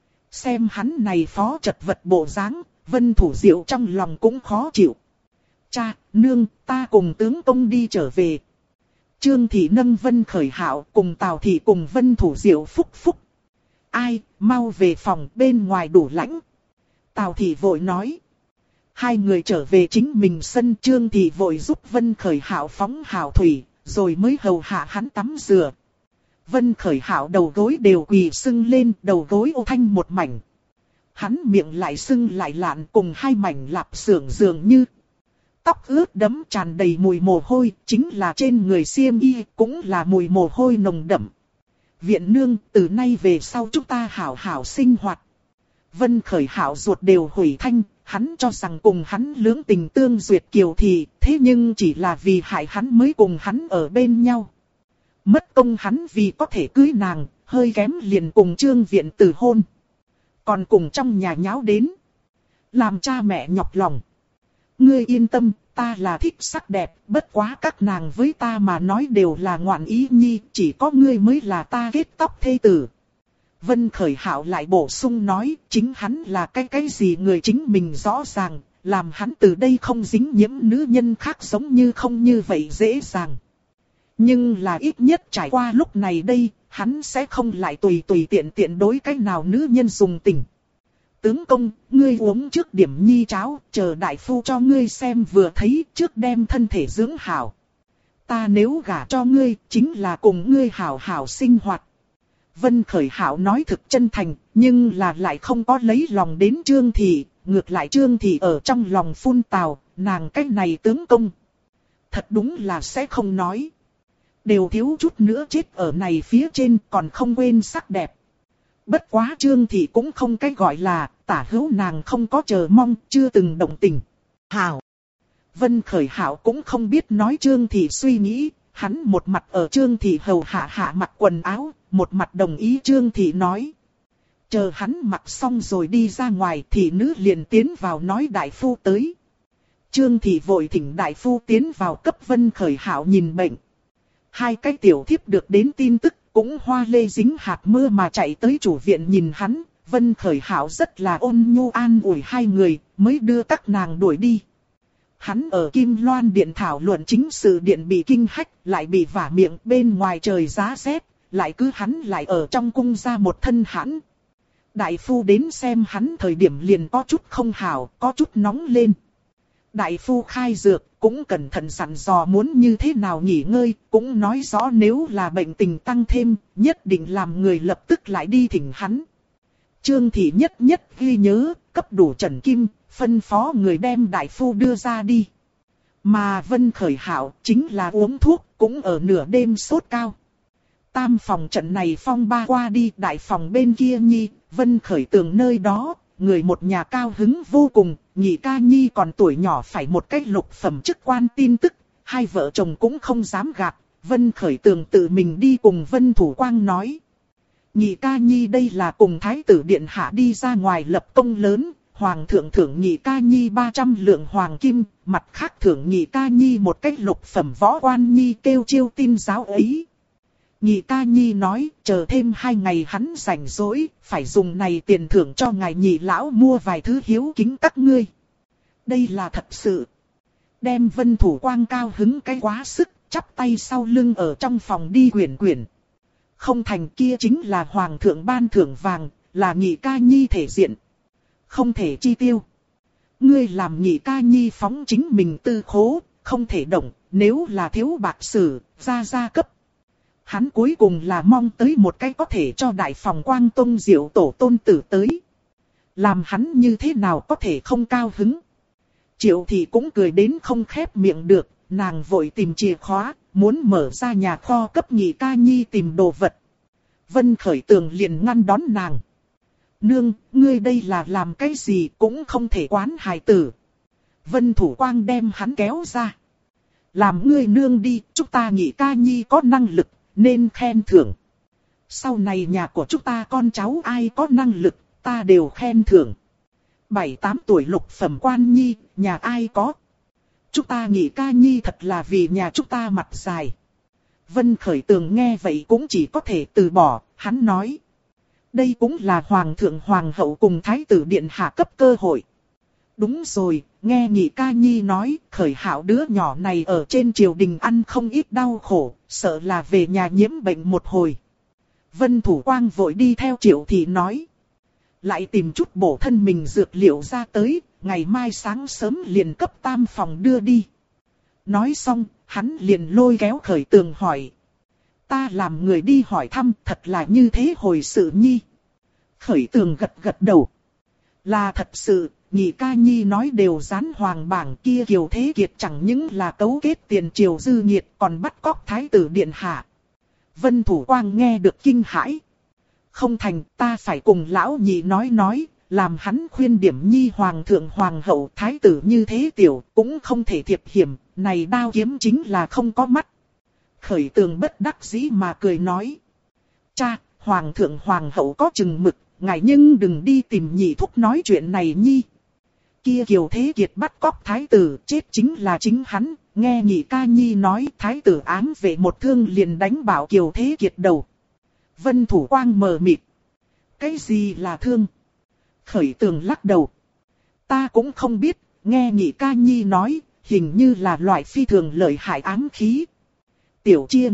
Xem hắn này phó chật vật bộ dáng, Vân Thủ Diệu trong lòng cũng khó chịu. Cha, nương, ta cùng tướng công đi trở về. Trương Thị nâng Vân Khởi Hạo cùng Tào Thị cùng Vân Thủ Diệu phúc phúc. Ai, mau về phòng, bên ngoài đủ lạnh. Tào Thị vội nói. Hai người trở về chính mình sân, Trương Thị vội giúp Vân Khởi Hạo phóng hào thủy, rồi mới hầu hạ hắn tắm rửa. Vân Khởi Hạo đầu gối đều quỳ sưng lên, đầu gối ô thanh một mảnh. Hắn miệng lại sưng lại lạn, cùng hai mảnh lạp xưởng dường như. Tóc ướt đẫm tràn đầy mùi mồ hôi, chính là trên người xiêm y, cũng là mùi mồ hôi nồng đậm. Viện nương, từ nay về sau chúng ta hảo hảo sinh hoạt. Vân Khởi Hạo ruột đều hủy thanh, hắn cho rằng cùng hắn lưỡng tình tương duyệt Kiều Thị, thế nhưng chỉ là vì hại hắn mới cùng hắn ở bên nhau. Mất công hắn vì có thể cưới nàng, hơi kém liền cùng Trương Viện từ hôn. Còn cùng trong nhà nháo đến. Làm cha mẹ nhọc lòng. Ngươi yên tâm, ta là thích sắc đẹp, bất quá các nàng với ta mà nói đều là ngoạn ý nhi, chỉ có ngươi mới là ta kết tóc thê tử. Vân Khởi Hạo lại bổ sung nói, chính hắn là cái gì người chính mình rõ ràng, làm hắn từ đây không dính nhiễm nữ nhân khác giống như không như vậy dễ dàng. Nhưng là ít nhất trải qua lúc này đây, hắn sẽ không lại tùy tiện đối cái nào nữ nhân dùng tình. Tướng công, ngươi uống trước điểm nhi cháo, chờ đại phu cho ngươi xem vừa thấy, trước đem thân thể dưỡng hảo. Ta nếu gả cho ngươi, chính là cùng ngươi hảo hảo sinh hoạt. Vân Khởi Hạo nói thực chân thành, nhưng là lại không có lấy lòng đến Trương Thị, ngược lại Trương Thị ở trong lòng phun tào, nàng cái này tướng công. Thật đúng là sẽ không nói. Đều thiếu chút nữa chết ở này phía trên, còn không quên sắc đẹp. Bất quá Trương Thị cũng không cái gọi là, tả hữu nàng không có chờ mong, chưa từng động tình. Hảo. Vân Khởi Hạo cũng không biết nói Trương Thị suy nghĩ, hắn một mặt ở Trương Thị hầu hạ mặc quần áo, một mặt đồng ý Trương Thị nói. Chờ hắn mặc xong rồi đi ra ngoài thì nữ liền tiến vào nói đại phu tới. Trương Thị vội thỉnh đại phu tiến vào cấp Vân Khởi Hạo nhìn bệnh. Hai cái tiểu thiếp được đến tin tức cũng hoa lê dính hạt mưa mà chạy tới chủ viện nhìn hắn. Vân Khởi Hạo rất là ôn nhu an ủi hai người mới đưa các nàng đuổi đi. Hắn ở Kim Loan Điện thảo luận chính sự điện bị kinh hách, lại bị vả miệng bên ngoài trời giá rét, lại cứ hắn lại ở trong cung ra một thân hãn. Đại phu đến xem hắn thời điểm liền có chút không hảo, có chút nóng lên. Đại phu khai dược, cũng cẩn thận dặn dò muốn như thế nào nghỉ ngơi, cũng nói rõ nếu là bệnh tình tăng thêm, nhất định làm người lập tức lại đi thỉnh hắn. Trương Thị nhất ghi nhớ, cấp đủ trần kim, phân phó người đem đại phu đưa ra đi. Mà Vân Khởi Hạo chính là uống thuốc, cũng ở nửa đêm sốt cao. Tam phòng trận này phong ba qua đi, đại phòng bên kia nhi, Vân Khởi Tường nơi đó, người một nhà cao hứng vô cùng, nhị ca nhi còn tuổi nhỏ phải một cái lục phẩm chức quan tin tức, hai vợ chồng cũng không dám gạt, Vân Khởi Tường tự mình đi cùng Vân Thủ Quang nói. Nhị ca nhi đây là cùng Thái tử Điện Hạ đi ra ngoài lập công lớn, Hoàng thượng thưởng nhị ca nhi 300 lượng hoàng kim, mặt khác thưởng nhị ca nhi một cái lục phẩm võ quan nhi kêu chiêu tin giáo ấy. Nhị ca nhi nói, chờ thêm 2 ngày hắn rảnh rỗi, phải dùng này tiền thưởng cho ngài nhị lão mua vài thứ hiếu kính các ngươi. Đây là thật sự. Đem Vân Thủ Quang cao hứng cái quá sức, chắp tay sau lưng ở trong phòng đi quyển. Không thành kia chính là hoàng thượng ban thưởng vàng, là nhị ca nhi thể diện. Không thể chi tiêu. ngươi làm nhị ca nhi phóng chính mình tư khố, không thể động, nếu là thiếu bạc sử, gia cấp. Hắn cuối cùng là mong tới một cái có thể cho đại phòng Quang Tông Diệu tổ tôn tử tới. Làm hắn như thế nào có thể không cao hứng. Triệu thị cũng cười đến không khép miệng được, nàng vội tìm chìa khóa, muốn mở ra nhà kho cấp nhị ca nhi tìm đồ vật. Vân Khởi Tường liền ngăn đón nàng. Nương, ngươi đây là làm cái gì cũng không thể quán hài tử. Vân Thủ Quang đem hắn kéo ra. Làm ngươi nương đi, chúng ta nhị ca nhi có năng lực, nên khen thưởng. Sau này nhà của chúng ta con cháu ai có năng lực, ta đều khen thưởng. 7-8 tuổi lục phẩm quan nhi, nhà ai có. Chúng ta nhị ca nhi thật là vì nhà chúng ta mặt dài. Vân Khởi Tường nghe vậy cũng chỉ có thể từ bỏ, hắn nói. Đây cũng là hoàng thượng hoàng hậu cùng thái tử điện hạ cấp cơ hội. Đúng rồi, nghe nhị ca nhi nói, Khởi Hạo đứa nhỏ này ở trên triều đình ăn không ít đau khổ, sợ là về nhà nhiễm bệnh một hồi. Vân Thủ Quang vội đi theo Triệu thị nói. Lại tìm chút bổ thân mình dược liệu ra tới, ngày mai sáng sớm liền cấp tam phòng đưa đi. Nói xong, hắn liền lôi kéo Khởi Tường hỏi. Ta làm người đi hỏi thăm, thật là như thế hồi sự nhi. Khởi Tường gật gật đầu. Là thật sự, nhị ca nhi nói đều dán hoàng bảng kia Kiều Thế Kiệt chẳng những là cấu kết tiền triều dư nhiệt còn bắt cóc thái tử điện hạ. Vân Thủ Quang nghe được kinh hãi. Không thành, ta phải cùng lão nhị nói, làm hắn khuyên điểm nhi hoàng thượng hoàng hậu thái tử như thế tiểu, cũng không thể thiệp hiểm, này đao kiếm chính là không có mắt. Khởi Tường bất đắc dĩ mà cười nói. Cha, hoàng thượng hoàng hậu có chừng mực, ngài nhưng đừng đi tìm nhị thúc nói chuyện này nhi. Kia Kiều Thế Kiệt bắt cóc thái tử, chết chính là chính hắn, nghe nhị ca nhi nói thái tử ám vệ một thương liền đánh bảo Kiều Thế Kiệt đầu. Vân Thủ Quang mờ mịt. Cái gì là thương? Khởi Tường lắc đầu. Ta cũng không biết, nghe nhị ca nhi nói, hình như là loại phi thường lợi hại ám khí. Tiểu Chia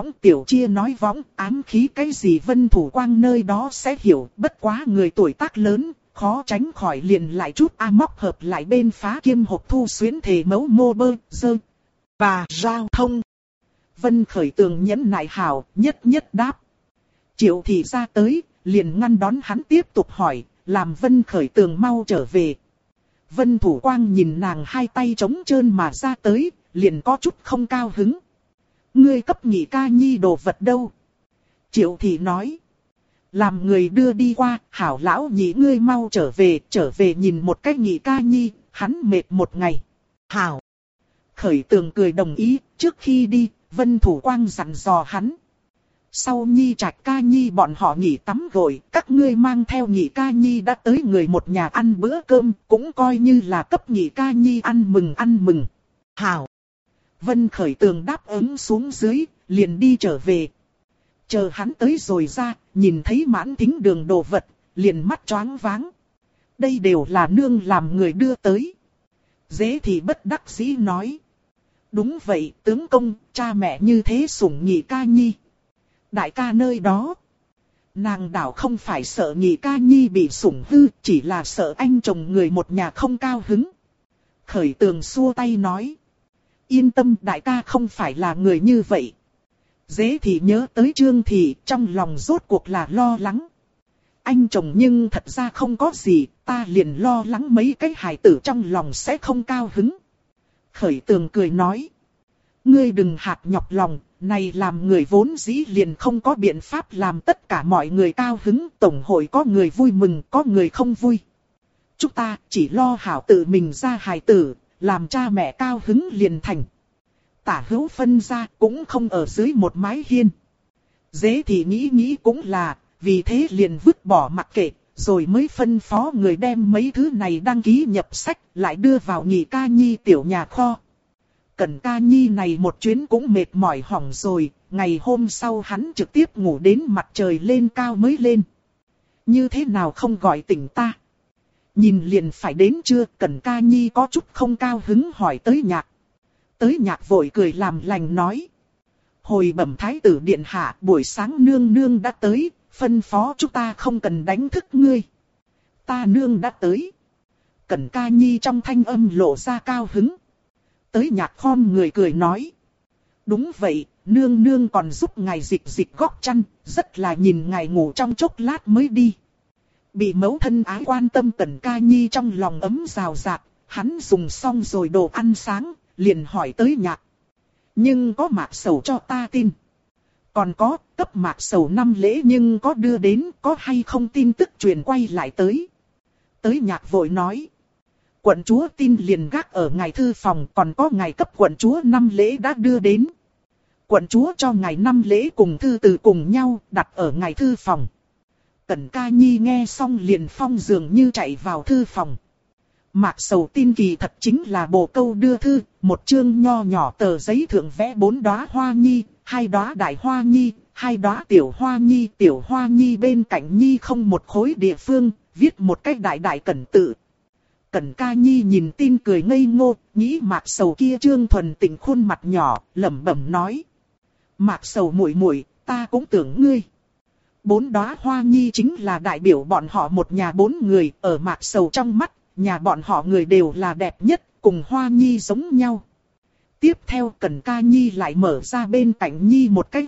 nói võng, ám khí cái gì Vân Thủ Quang nơi đó sẽ hiểu, bất quá người tuổi tác lớn, khó tránh khỏi liền lại chút móc hợp lại bên phá kiêm hộp thu xuyến thể mấu mô bơ, dơ, và giao thông. Vân Khởi Tường nhẫn nại hảo, nhất đáp. Triệu thị ra tới, liền ngăn đón hắn tiếp tục hỏi, làm Vân Khởi Tường mau trở về. Vân Thủ Quang nhìn nàng hai tay trống trơn mà ra tới, liền có chút không cao hứng. Ngươi cấp nhị ca nhi đồ vật đâu? Triệu thị nói. Làm người đưa đi qua, hảo lão nhị ngươi mau trở về nhìn một cách nhị ca nhi, hắn mệt một ngày. Hảo. Khởi Tường cười đồng ý, trước khi đi, Vân Thủ Quang dặn dò hắn. Sau nhi trạch ca nhi bọn họ nghỉ tắm gội, các ngươi mang theo nhị ca nhi đã tới người một nhà ăn bữa cơm, cũng coi như là cấp nhị ca nhi ăn mừng. Hảo. Vân Khởi Tường đáp ứng xuống dưới, liền đi trở về. Chờ hắn tới rồi ra, nhìn thấy mãn thính đường đồ vật, liền mắt choáng váng. Đây đều là nương làm người đưa tới. Dễ thì bất đắc dĩ nói. Đúng vậy, tướng công, cha mẹ như thế sủng nhị ca nhi. Đại ca nơi đó. Nàng đảo không phải sợ nhị ca nhi bị sủng hư, chỉ là sợ anh chồng người một nhà không cao hứng. Khởi Tường xua tay nói. Yên tâm, đại ca không phải là người như vậy. Dễ thì nhớ tới Trương Thị, trong lòng rốt cuộc là lo lắng. Anh chồng nhưng thật ra không có gì, ta liền lo lắng mấy cái hài tử trong lòng sẽ không cao hứng. Khởi Tường cười nói. Ngươi đừng hạt nhọc lòng, này làm người vốn dĩ liền không có biện pháp làm tất cả mọi người cao hứng. Tổng hội có người vui mừng, có người không vui. Chúng ta chỉ lo hảo tự mình ra hài tử, làm cha mẹ cao hứng liền thành. Tả hữu phân ra cũng không ở dưới một mái hiên. Dễ thì nghĩ cũng là, vì thế liền vứt bỏ mặc kệ, rồi mới phân phó người đem mấy thứ này đăng ký nhập sách, lại đưa vào nhị ca nhi tiểu nhà kho. Cẩn ca nhi này một chuyến cũng mệt mỏi hỏng rồi, ngày hôm sau hắn trực tiếp ngủ đến mặt trời lên cao mới lên. Như thế nào không gọi tỉnh ta? Nhìn liền phải đến trưa, Cẩn ca nhi có chút không cao hứng hỏi tới Nhạc. Tới Nhạc vội cười làm lành nói. Hồi bẩm thái tử điện hạ, buổi sáng nương nương đã tới, phân phó chúng ta không cần đánh thức ngươi. Ta nương đã tới. Cẩn Ca Nhi trong thanh âm lộ ra cao hứng. Tới Nhạc khom người cười nói. Đúng vậy, nương nương còn giúp ngài dịch dịch góc chăn, rất là nhìn ngài ngủ trong chốc lát mới đi. Bị mẫu thân ái quan tâm Cẩn Ca Nhi trong lòng ấm rào rạc, hắn dùng xong rồi đồ ăn sáng, liền hỏi tới Nhạc. Nhưng có Mạc Sầu cho ta tin. Còn có, cấp Mạc Sầu 5 lễ nhưng có đưa đến, có hay không tin tức truyền quay lại tới. Tới Nhạc vội nói. Quận chúa tin liền gác ở ngài thư phòng, còn có ngài cấp quận chúa 5 lễ đã đưa đến. Quận chúa cho ngài 5 lễ cùng thư từ cùng nhau, đặt ở ngài thư phòng. Cẩn Ca Nhi nghe xong liền phong dường như chạy vào thư phòng. Mạc Sầu tin kỳ thật chính là bộ câu đưa thư, một chương nho nhỏ tờ giấy thượng vẽ 4 đóa hoa nhi, 2 đóa đại hoa nhi, 2 đóa tiểu hoa nhi bên cạnh nhi không một khối địa phương, viết một cách đại đại cẩn tự. Cẩn Ca Nhi nhìn tin cười ngây ngô, nghĩ Mạc Sầu kia trương thuần tịnh khuôn mặt nhỏ, lẩm bẩm nói. Mạc Sầu muội muội, ta cũng tưởng ngươi. 4 đóa hoa nhi chính là đại biểu bọn họ một nhà 4 người, ở Mạc Sầu trong mắt, nhà bọn họ người đều là đẹp nhất, cùng hoa nhi giống nhau. Tiếp theo Cẩn Ca Nhi lại mở ra bên cạnh nhi một cái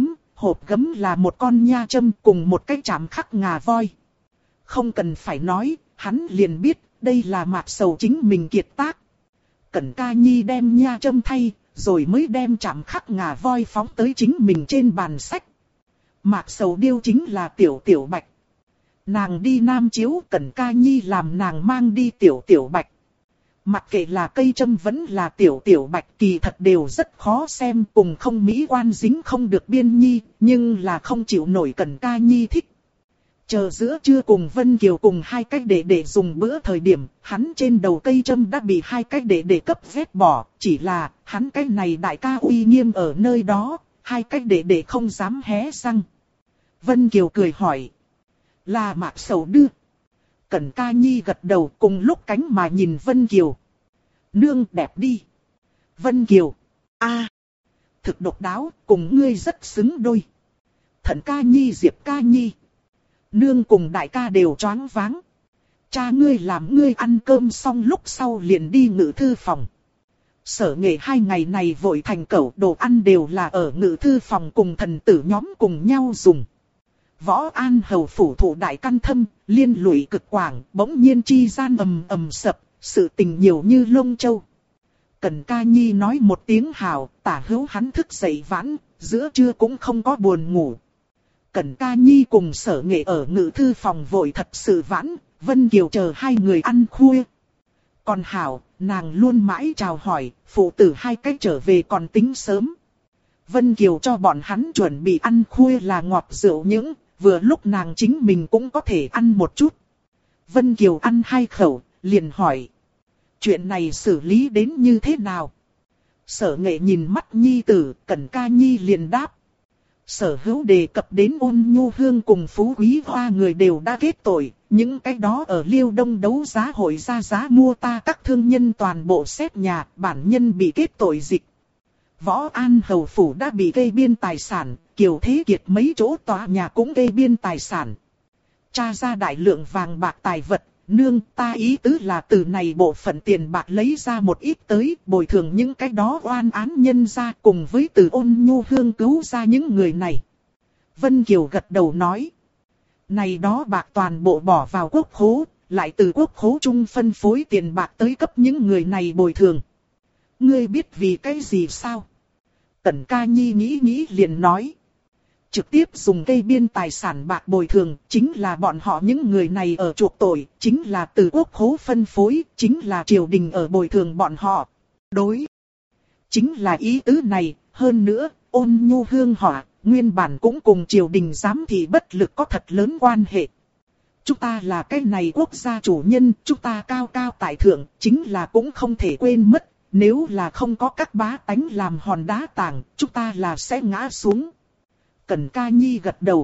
hộp gấm là một con nha châm cùng một cái chạm khắc ngà voi. Không cần phải nói, hắn liền biết, đây là Mạc Sầu chính mình kiệt tác. Cẩn Ca Nhi đem nha châm thay, rồi mới đem chạm khắc ngà voi phóng tới chính mình trên bàn sách. Mạc Sầu điêu chính là Tiểu Tiểu Bạch. Nàng đi Nam Chiếu, Cẩn Ca Nhi làm nàng mang đi Tiểu Tiểu Bạch. Mặc kệ là cây châm vẫn là Tiểu Tiểu Bạch, kỳ thật đều rất khó xem, cùng không mỹ quan dính không được biên nhi, nhưng là không chịu nổi Cẩn Ca Nhi thích. Chờ giữa trưa cùng Vân Kiều cùng 2 cách để dùng bữa thời điểm, hắn trên đầu cây châm đã bị 2 cách để cấp vét bỏ, chỉ là hắn cái này đại ca uy nghiêm ở nơi đó, 2 cách để không dám hé răng. Vân Kiều cười hỏi. Là Mạc Sầu đưa. Cẩn Ca Nhi gật đầu, cùng lúc cánh mà nhìn Vân Kiều. Nương đẹp đi. Vân Kiều. A, thực độc đáo, cùng ngươi rất xứng đôi. Thận Ca Nhi Diệp Ca Nhi. Nương cùng đại ca đều choáng váng. Cha ngươi làm ngươi ăn cơm xong lúc sau liền đi ngự thư phòng. Sở Nghệ 2 ngày này vội thành cẩu, đồ ăn đều là ở ngự thư phòng cùng thần tử nhóm cùng nhau dùng. Võ An Hầu phủ thủ đại căn thâm, liên lụy cực quảng, bỗng nhiên chi gian ầm ầm sập, sự tình nhiều như lông châu. Cẩn Ca Nhi nói một tiếng hào, tả hữu hắn thức dậy vãn, giữa trưa cũng không có buồn ngủ. Cẩn Ca Nhi cùng Sở Nghệ ở ngự thư phòng vội thật sự vãn, Vân Kiều chờ 2 người ăn khuya. Còn hảo, nàng luôn mãi chào hỏi, phụ tử 2 cách trở về còn tính sớm. Vân Kiều cho bọn hắn chuẩn bị ăn khuya là ngọt rượu những, vừa lúc nàng chính mình cũng có thể ăn một chút. Vân Kiều ăn 2 khẩu, liền hỏi. Chuyện này xử lý đến như thế nào? Sở Nghệ nhìn mắt nhi tử, Cẩn Ca Nhi liền đáp. Sở Hữu đề cập đến Ôn Nhu Hương cùng Phú Quý Hoa người đều đã kết tội, những cái đó ở Liêu Đông đấu giá hội ra giá mua ta các thương nhân toàn bộ xét nhà, bản nhân bị kết tội dịch. Võ An Hầu phủ đã bị gây biên tài sản, Kiều Thế Kiệt mấy chỗ tòa nhà cũng gây biên tài sản. Tra ra đại lượng vàng bạc tài vật, nương ta ý tứ là từ này bộ phận tiền bạc lấy ra một ít tới, bồi thường những cái đó oan án nhân ra cùng với từ Ôn Nhu Hương cứu ra những người này. Vân Kiều gật đầu nói. Này đó bạc toàn bộ bỏ vào quốc khố, lại từ quốc khố trung phân phối tiền bạc tới cấp những người này bồi thường. Ngươi biết vì cái gì sao? Cẩn Ca Nhi nghĩ liền nói. Trực tiếp dùng cây biên tài sản bạc bồi thường, chính là bọn họ những người này ở chuộc tội, chính là từ quốc khố phân phối, chính là triều đình ở bồi thường bọn họ. Đối. Chính là ý tứ này, hơn nữa, Ôn Nhu Hương họ, nguyên bản cũng cùng triều đình giám thị bất lực có thật lớn quan hệ. Chúng ta là cái này quốc gia chủ nhân, chúng ta cao cao tại thượng, chính là cũng không thể quên mất, nếu là không có các bá tánh làm hòn đá tảng, chúng ta là sẽ ngã xuống. Cẩn Ca Nhi gật đầu.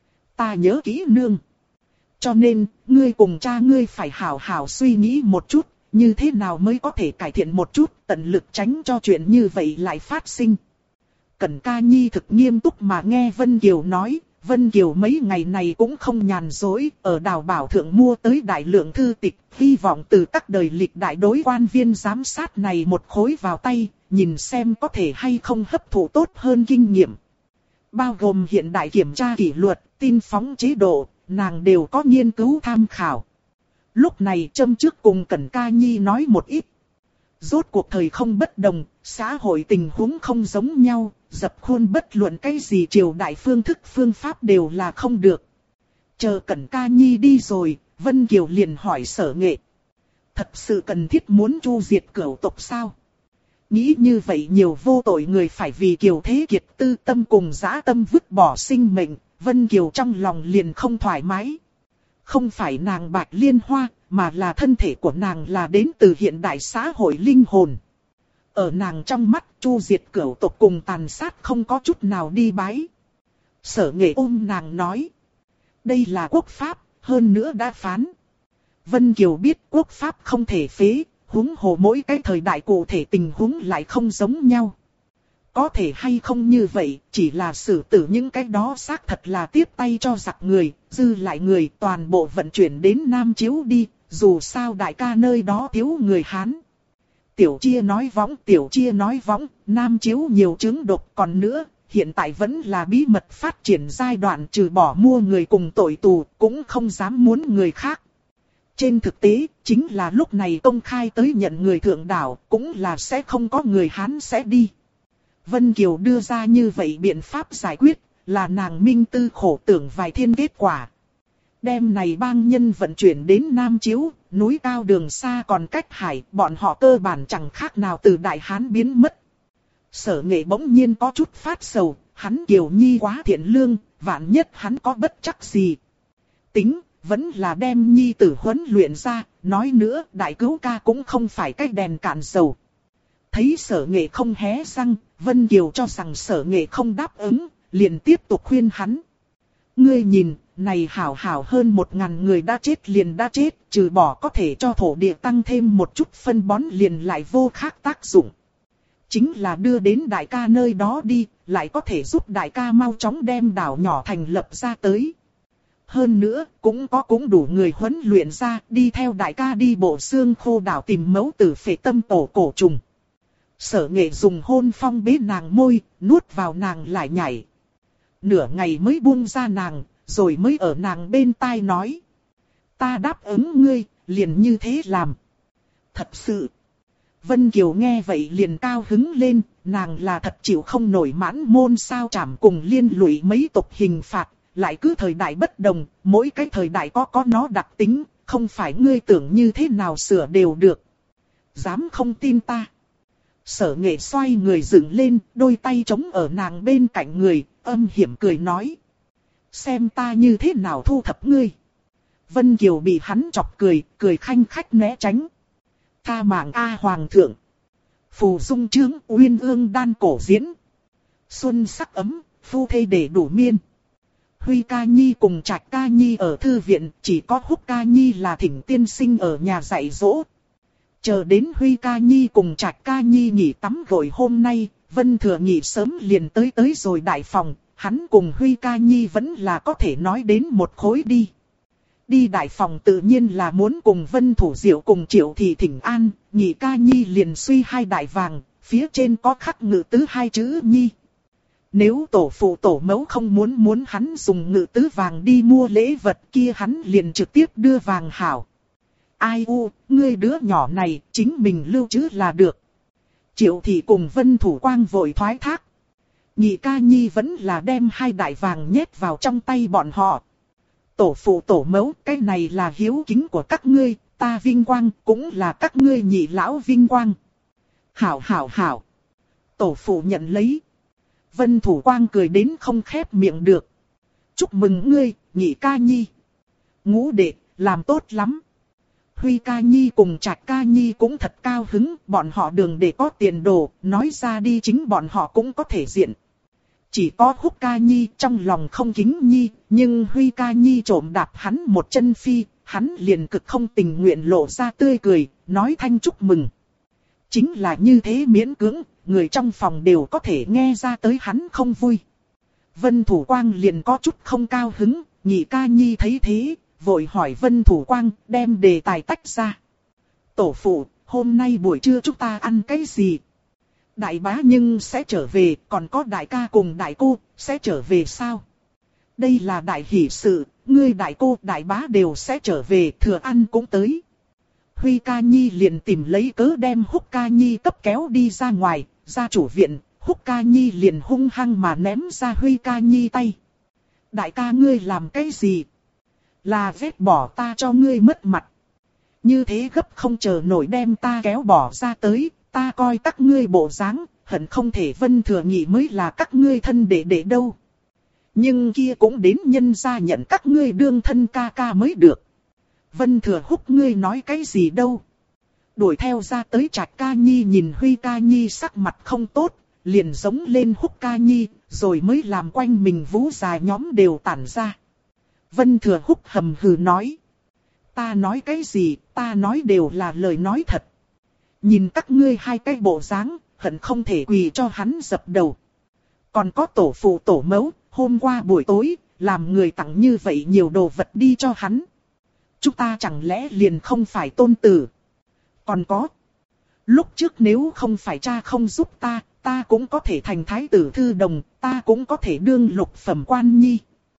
Ta nhớ kỹ nương. Cho nên, ngươi cùng cha ngươi phải hảo hảo suy nghĩ một chút, như thế nào mới có thể cải thiện một chút, tận lực tránh cho chuyện như vậy lại phát sinh. Cẩn Ca Nhi thực nghiêm túc mà nghe Vân Kiều nói, Vân Kiều mấy ngày này cũng không nhàn rỗi, ở Đào Bảo Thượng mua tới đại lượng thư tịch, hy vọng từ các đời lịch đại đối quan viên giám sát này một khối vào tay, nhìn xem có thể hay không hấp thụ tốt hơn kinh nghiệm. Bao gồm hiện đại kiểm tra kỷ luật, tin phóng chế độ, nàng đều có nghiên cứu tham khảo. Lúc này châm trước cùng Cẩn Ca Nhi nói một ít. Rốt cuộc thời không bất đồng, xã hội tình huống không giống nhau, dập khuôn bất luận cái gì triều đại phương thức phương pháp đều là không được. Chờ Cẩn Ca Nhi đi rồi, Vân Kiều liền hỏi Sở Nghệ. Thật sự cần thiết muốn chu diệt cửu tộc sao? Nghĩ như vậy nhiều vô tội người phải vì Kiều Thế Kiệt tư tâm cùng dã tâm vứt bỏ sinh mệnh, Vân Kiều trong lòng liền không thoải mái. Không phải nàng Bạch Liên Hoa, mà là thân thể của nàng là đến từ hiện đại xã hội linh hồn. Ở nàng trong mắt, chu diệt cửu tộc cùng tàn sát không có chút nào đi bái. Sở Nghệ ôm nàng nói. Đây là quốc pháp, hơn nữa đã phán. Vân Kiều biết quốc pháp không thể phế, huống hồ mỗi cái thời đại cụ thể tình huống lại không giống nhau. Có thể hay không như vậy, chỉ là xử tử những cái đó xác thật là tiếp tay cho giặc người, dư lại người toàn bộ vận chuyển đến Nam Chiếu đi, dù sao đại ca nơi đó thiếu người Hán. Tiểu Chia nói võng, Nam Chiếu nhiều chứng độc còn nữa, hiện tại vẫn là bí mật phát triển giai đoạn, trừ bỏ mua người cùng tội tù, cũng không dám muốn người khác. Trên thực tế, chính là lúc này công khai tới nhận người thượng đảo, cũng là sẽ không có người Hán sẽ đi. Vân Kiều đưa ra như vậy biện pháp giải quyết, là nàng minh tư khổ tưởng vài thiên kết quả. Đêm này bang nhân vận chuyển đến Nam Chiếu, núi cao đường xa còn cách hải, bọn họ cơ bản chẳng khác nào từ Đại Hán biến mất. Sở Nghệ bỗng nhiên có chút phát sầu, hắn Kiều Nhi quá thiện lương, vạn nhất hắn có bất chắc gì. Tính, vẫn là đem Nhi tử huấn luyện ra, nói nữa đại cứu ca cũng không phải cái đèn cạn dầu. Thấy Sở Nghệ không hé răng, Vân Kiều cho rằng Sở Nghệ không đáp ứng, liền tiếp tục khuyên hắn. Ngươi nhìn, này hảo hơn 1000 người đã chết liền đã chết, trừ bỏ có thể cho thổ địa tăng thêm một chút phân bón liền lại vô khác tác dụng. Chính là đưa đến đại ca nơi đó đi, lại có thể giúp đại ca mau chóng đem đảo nhỏ thành lập ra tới. Hơn nữa, cũng đủ người huấn luyện ra, đi theo đại ca đi bộ xương khô đảo tìm mẫu tử phệ tâm tổ cổ trùng. Sở Nghệ dùng hôn phong bế nàng môi, nuốt vào nàng lại nhảy. Nửa ngày mới buông ra nàng, rồi mới ở nàng bên tai nói. Ta đáp ứng ngươi, liền như thế làm. Thật sự. Vân Kiều nghe vậy liền cao hứng lên, nàng là thật chịu không nổi mãn môn sao trảm cùng liên lụy mấy tộc hình phạt, lại cứ thời đại bất đồng, mỗi cái thời đại có nó đặc tính, không phải ngươi tưởng như thế nào sửa đều được. Dám không tin ta. Sở Nghệ xoay người dựng lên, đôi tay chống ở nàng bên cạnh người, âm hiểm cười nói. Xem ta như thế nào thu thập ngươi. Vân Kiều bị hắn chọc cười, cười khanh khách né tránh. Tha mạng A Hoàng thượng. Phù dung trướng uyên ương đan cổ diễn. Xuân sắc ấm, phu thê để đủ miên. Huy Ca Nhi cùng Trạch Ca Nhi ở thư viện, chỉ có Húc Ca Nhi là thỉnh tiên sinh ở nhà dạy dỗ. Chờ đến Huy Ca Nhi cùng Trạch Ca Nhi nghỉ tắm gội hôm nay, Vân Thừa nghỉ sớm liền tới rồi đại phòng, hắn cùng Huy Ca Nhi vẫn là có thể nói đến một khối đi. Đi đại phòng tự nhiên là muốn cùng Vân Thủ Diệu cùng Triệu Thị thỉnh an, Nhị Ca Nhi liền suy 2 đại vàng, phía trên có khắc ngự tứ 2 chữ Nhi. Nếu tổ phụ tổ mẫu không muốn hắn dùng ngự tứ vàng đi mua lễ vật kia hắn liền trực tiếp đưa vàng hảo. Ai u, ngươi đứa nhỏ này, chính mình lưu trữ là được. Triệu Thị cùng Vân Thủ Quang vội thoái thác. Nhị Ca Nhi vẫn là đem 2 đại vàng nhét vào trong tay bọn họ. Tổ phụ tổ mẫu, cái này là hiếu kính của các ngươi, ta vinh quang, cũng là các ngươi nhị lão vinh quang. Hảo. Tổ phụ nhận lấy. Vân Thủ Quang cười đến không khép miệng được. Chúc mừng ngươi, Nhị Ca Nhi. Ngũ đệ, làm tốt lắm. Huy Ca Nhi cùng Trạch Ca Nhi cũng thật cao hứng, bọn họ đường để có tiền đồ, nói ra đi chính bọn họ cũng có thể diện. Chỉ có Húc Ca Nhi trong lòng không kính Nhi, nhưng Huy Ca Nhi trộm đạp hắn một chân phi, hắn liền cực không tình nguyện lộ ra tươi cười, nói thanh chúc mừng. Chính là như thế miễn cưỡng, người trong phòng đều có thể nghe ra tới hắn không vui. Vân Thủ Quang liền có chút không cao hứng, Nhị ca nhi thấy thế, vội hỏi Vân Thủ Quang đem đề tài tách ra. Tổ phụ, hôm nay buổi trưa chúng ta ăn cái gì? Đại bá nhưng sẽ trở về, còn có đại ca cùng đại cô, sẽ trở về sao? Đây là đại hỷ sự, ngươi đại cô, đại bá đều sẽ trở về, thừa ăn cũng tới. Huy ca nhi liền tìm lấy cớ đem Húc ca nhi cấp kéo đi ra ngoài, ra chủ viện, Húc ca nhi liền hung hăng mà ném ra Huy ca nhi tay. Đại ca ngươi làm cái gì? Là vết bỏ ta cho ngươi mất mặt. Như thế gấp không chờ nổi đem ta kéo bỏ ra tới, ta coi các ngươi bộ dáng, hận không thể Vân Thừa Nhị mới là các ngươi thân đệ đệ đâu. Nhưng kia cũng đến nhân gia nhận các ngươi đương thân ca ca mới được. Vân Thừa Húc ngươi nói cái gì đâu. Đuổi theo ra tới Trạch ca nhi nhìn Huy ca nhi sắc mặt không tốt, liền giống lên Húc ca nhi, rồi mới làm quanh mình vú già nhóm đều tản ra. Vân Thừa Húc hầm hừ nói. Ta nói cái gì, ta nói đều là lời nói thật. Nhìn các ngươi hai cái bộ dáng, hận không thể quỳ cho hắn dập đầu. Còn có tổ phụ tổ mẫu, hôm qua buổi tối, làm người tặng như vậy nhiều đồ vật đi cho hắn. Chúng ta chẳng lẽ liền không phải tôn tử? Còn có. Lúc trước nếu không phải cha không giúp ta, ta cũng có thể thành thái tử thư đồng, ta cũng có thể đương lục phẩm quan nhi.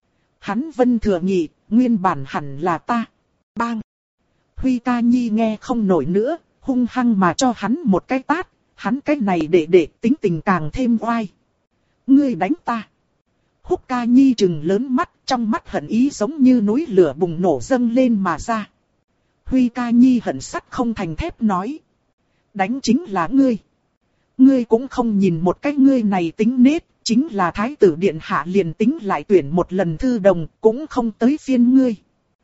Hắn Vân Thừa Nhị, nguyên bản hẳn là ta. Bang! Huy ca nhi nghe không nổi nữa, hung hăng mà cho hắn một cái tát, hắn cái này để tính tình càng thêm oai. Ngươi đánh ta! Húc ca nhi trừng lớn mắt, trong mắt hận ý giống như núi lửa bùng nổ dâng lên mà ra. Huy ca nhi hận sắt không thành thép nói. Đánh chính là ngươi. Ngươi cũng không nhìn một cái ngươi này tính nết, chính là thái tử điện hạ liền tính lại tuyển một lần thư đồng, cũng không tới phiên ngươi.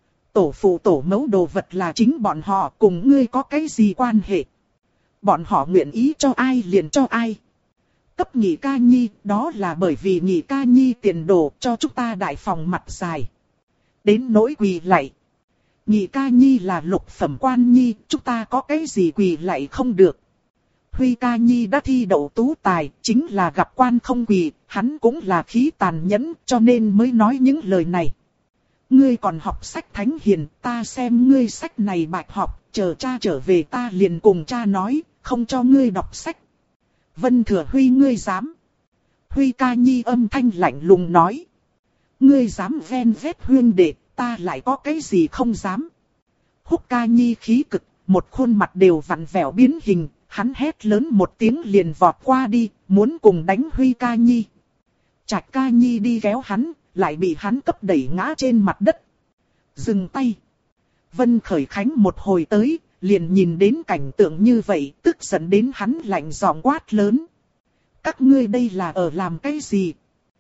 Tổ phụ tổ mẫu đồ vật là chính bọn họ, cùng ngươi có cái gì quan hệ. Bọn họ nguyện ý cho ai liền cho ai. Cấp Nhị ca nhi, đó là bởi vì Nhị ca nhi tiền đồ cho chúng ta đại phòng mặt dài. Đến nỗi quỳ lạy. Nhị ca nhi là lục phẩm quan nhi, chúng ta có cái gì quỳ lạy không được. Huy ca nhi đã thi đậu tú tài, chính là gặp quan không quỳ, hắn cũng là khí tàn nhẫn, cho nên mới nói những lời này. Ngươi còn học sách thánh hiền, ta xem ngươi sách này bạch học, chờ cha trở về ta liền cùng cha nói, không cho ngươi đọc sách. Vân Thừa Huy ngươi dám. Huy ca nhi âm thanh lạnh lùng nói. Ngươi dám ven vét huyên đệ, ta lại có cái gì không dám. Húc ca nhi khí cực, một khuôn mặt đều vặn vẹo biến hình, hắn hét lớn một tiếng liền vọt qua đi, muốn cùng đánh Huy ca nhi. Trạch ca nhi đi kéo hắn, lại bị hắn cấp đẩy ngã trên mặt đất. Dừng tay. Vân Khởi Khánh một hồi tới, liền nhìn đến cảnh tượng như vậy, tức giận đến hắn lạnh giọng quát lớn. Các ngươi đây là ở làm cái gì?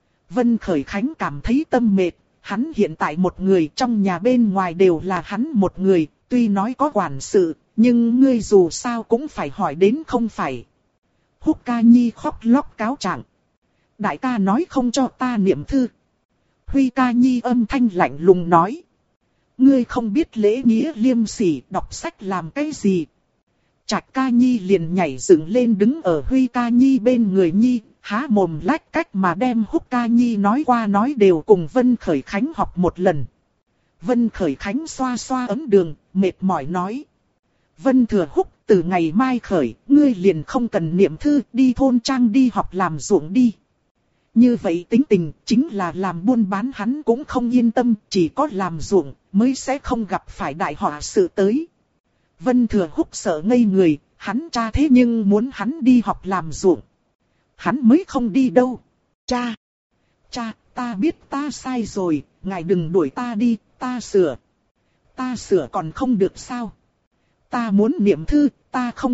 Vân Khởi Khánh cảm thấy tâm mệt, hắn hiện tại một người trong nhà bên ngoài đều là hắn một người, tuy nói có quản sự, nhưng ngươi dù sao cũng phải hỏi đến không phải. Húc ca nhi khóc lóc cáo trạng. Đại ca nói không cho ta niệm thư. Huy ca nhi âm thanh lạnh lùng nói. Ngươi không biết lễ nghĩa liêm sỉ, đọc sách làm cái gì? Trạch ca nhi liền nhảy dựng lên đứng ở Huy ca nhi bên người nhi, há mồm lách cách mà đem Húc ca nhi nói qua nói đều cùng Vân Khởi Khánh học một lần. Vân Khởi Khánh xoa xoa ấm đường, mệt mỏi nói. Vân Thừa Húc, từ ngày mai khởi, ngươi liền không cần niệm thư, đi thôn trang đi học làm ruộng đi. Như vậy tính tình, chính là làm buôn bán hắn cũng không yên tâm, chỉ có làm ruộng, mới sẽ không gặp phải đại họa sự tới. Vân Thừa Húc sợ ngây người, hắn cha thế nhưng muốn hắn đi học làm ruộng. Hắn mới không đi đâu. Cha! Cha, ta biết ta sai rồi, ngài đừng đuổi ta đi, ta sửa. Ta sửa còn không được sao? Ta muốn niệm thư, ta không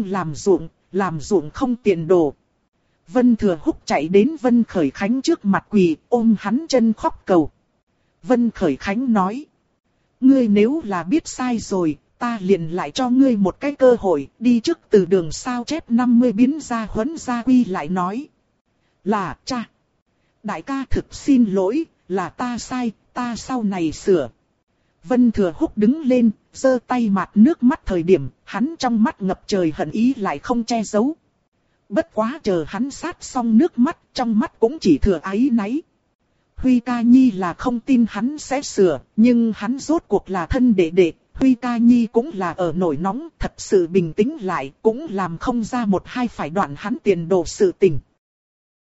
làm ruộng không tiền đồ. Vân Thừa Húc chạy đến Vân Khởi Khánh trước mặt quỳ, ôm hắn chân khóc cầu. Vân Khởi Khánh nói. Ngươi nếu là biết sai rồi, ta liền lại cho ngươi một cái cơ hội, đi trước từ đường sao chép 50 biến ra huấn gia quy lại nói. Là cha. Đại ca thực xin lỗi, là ta sai, ta sau này sửa. Vân Thừa Húc đứng lên, giơ tay mạt nước mắt thời điểm, hắn trong mắt ngập trời hận ý lại không che giấu. Bất quá chờ hắn sát xong nước mắt, trong mắt cũng chỉ thừa áy náy. Huy ca nhi là không tin hắn sẽ sửa, nhưng hắn rốt cuộc là thân đệ đệ. Huy ca nhi cũng là ở nổi nóng, thật sự bình tĩnh lại, cũng làm không ra một hai phải đoạn hắn tiền đồ sự tình.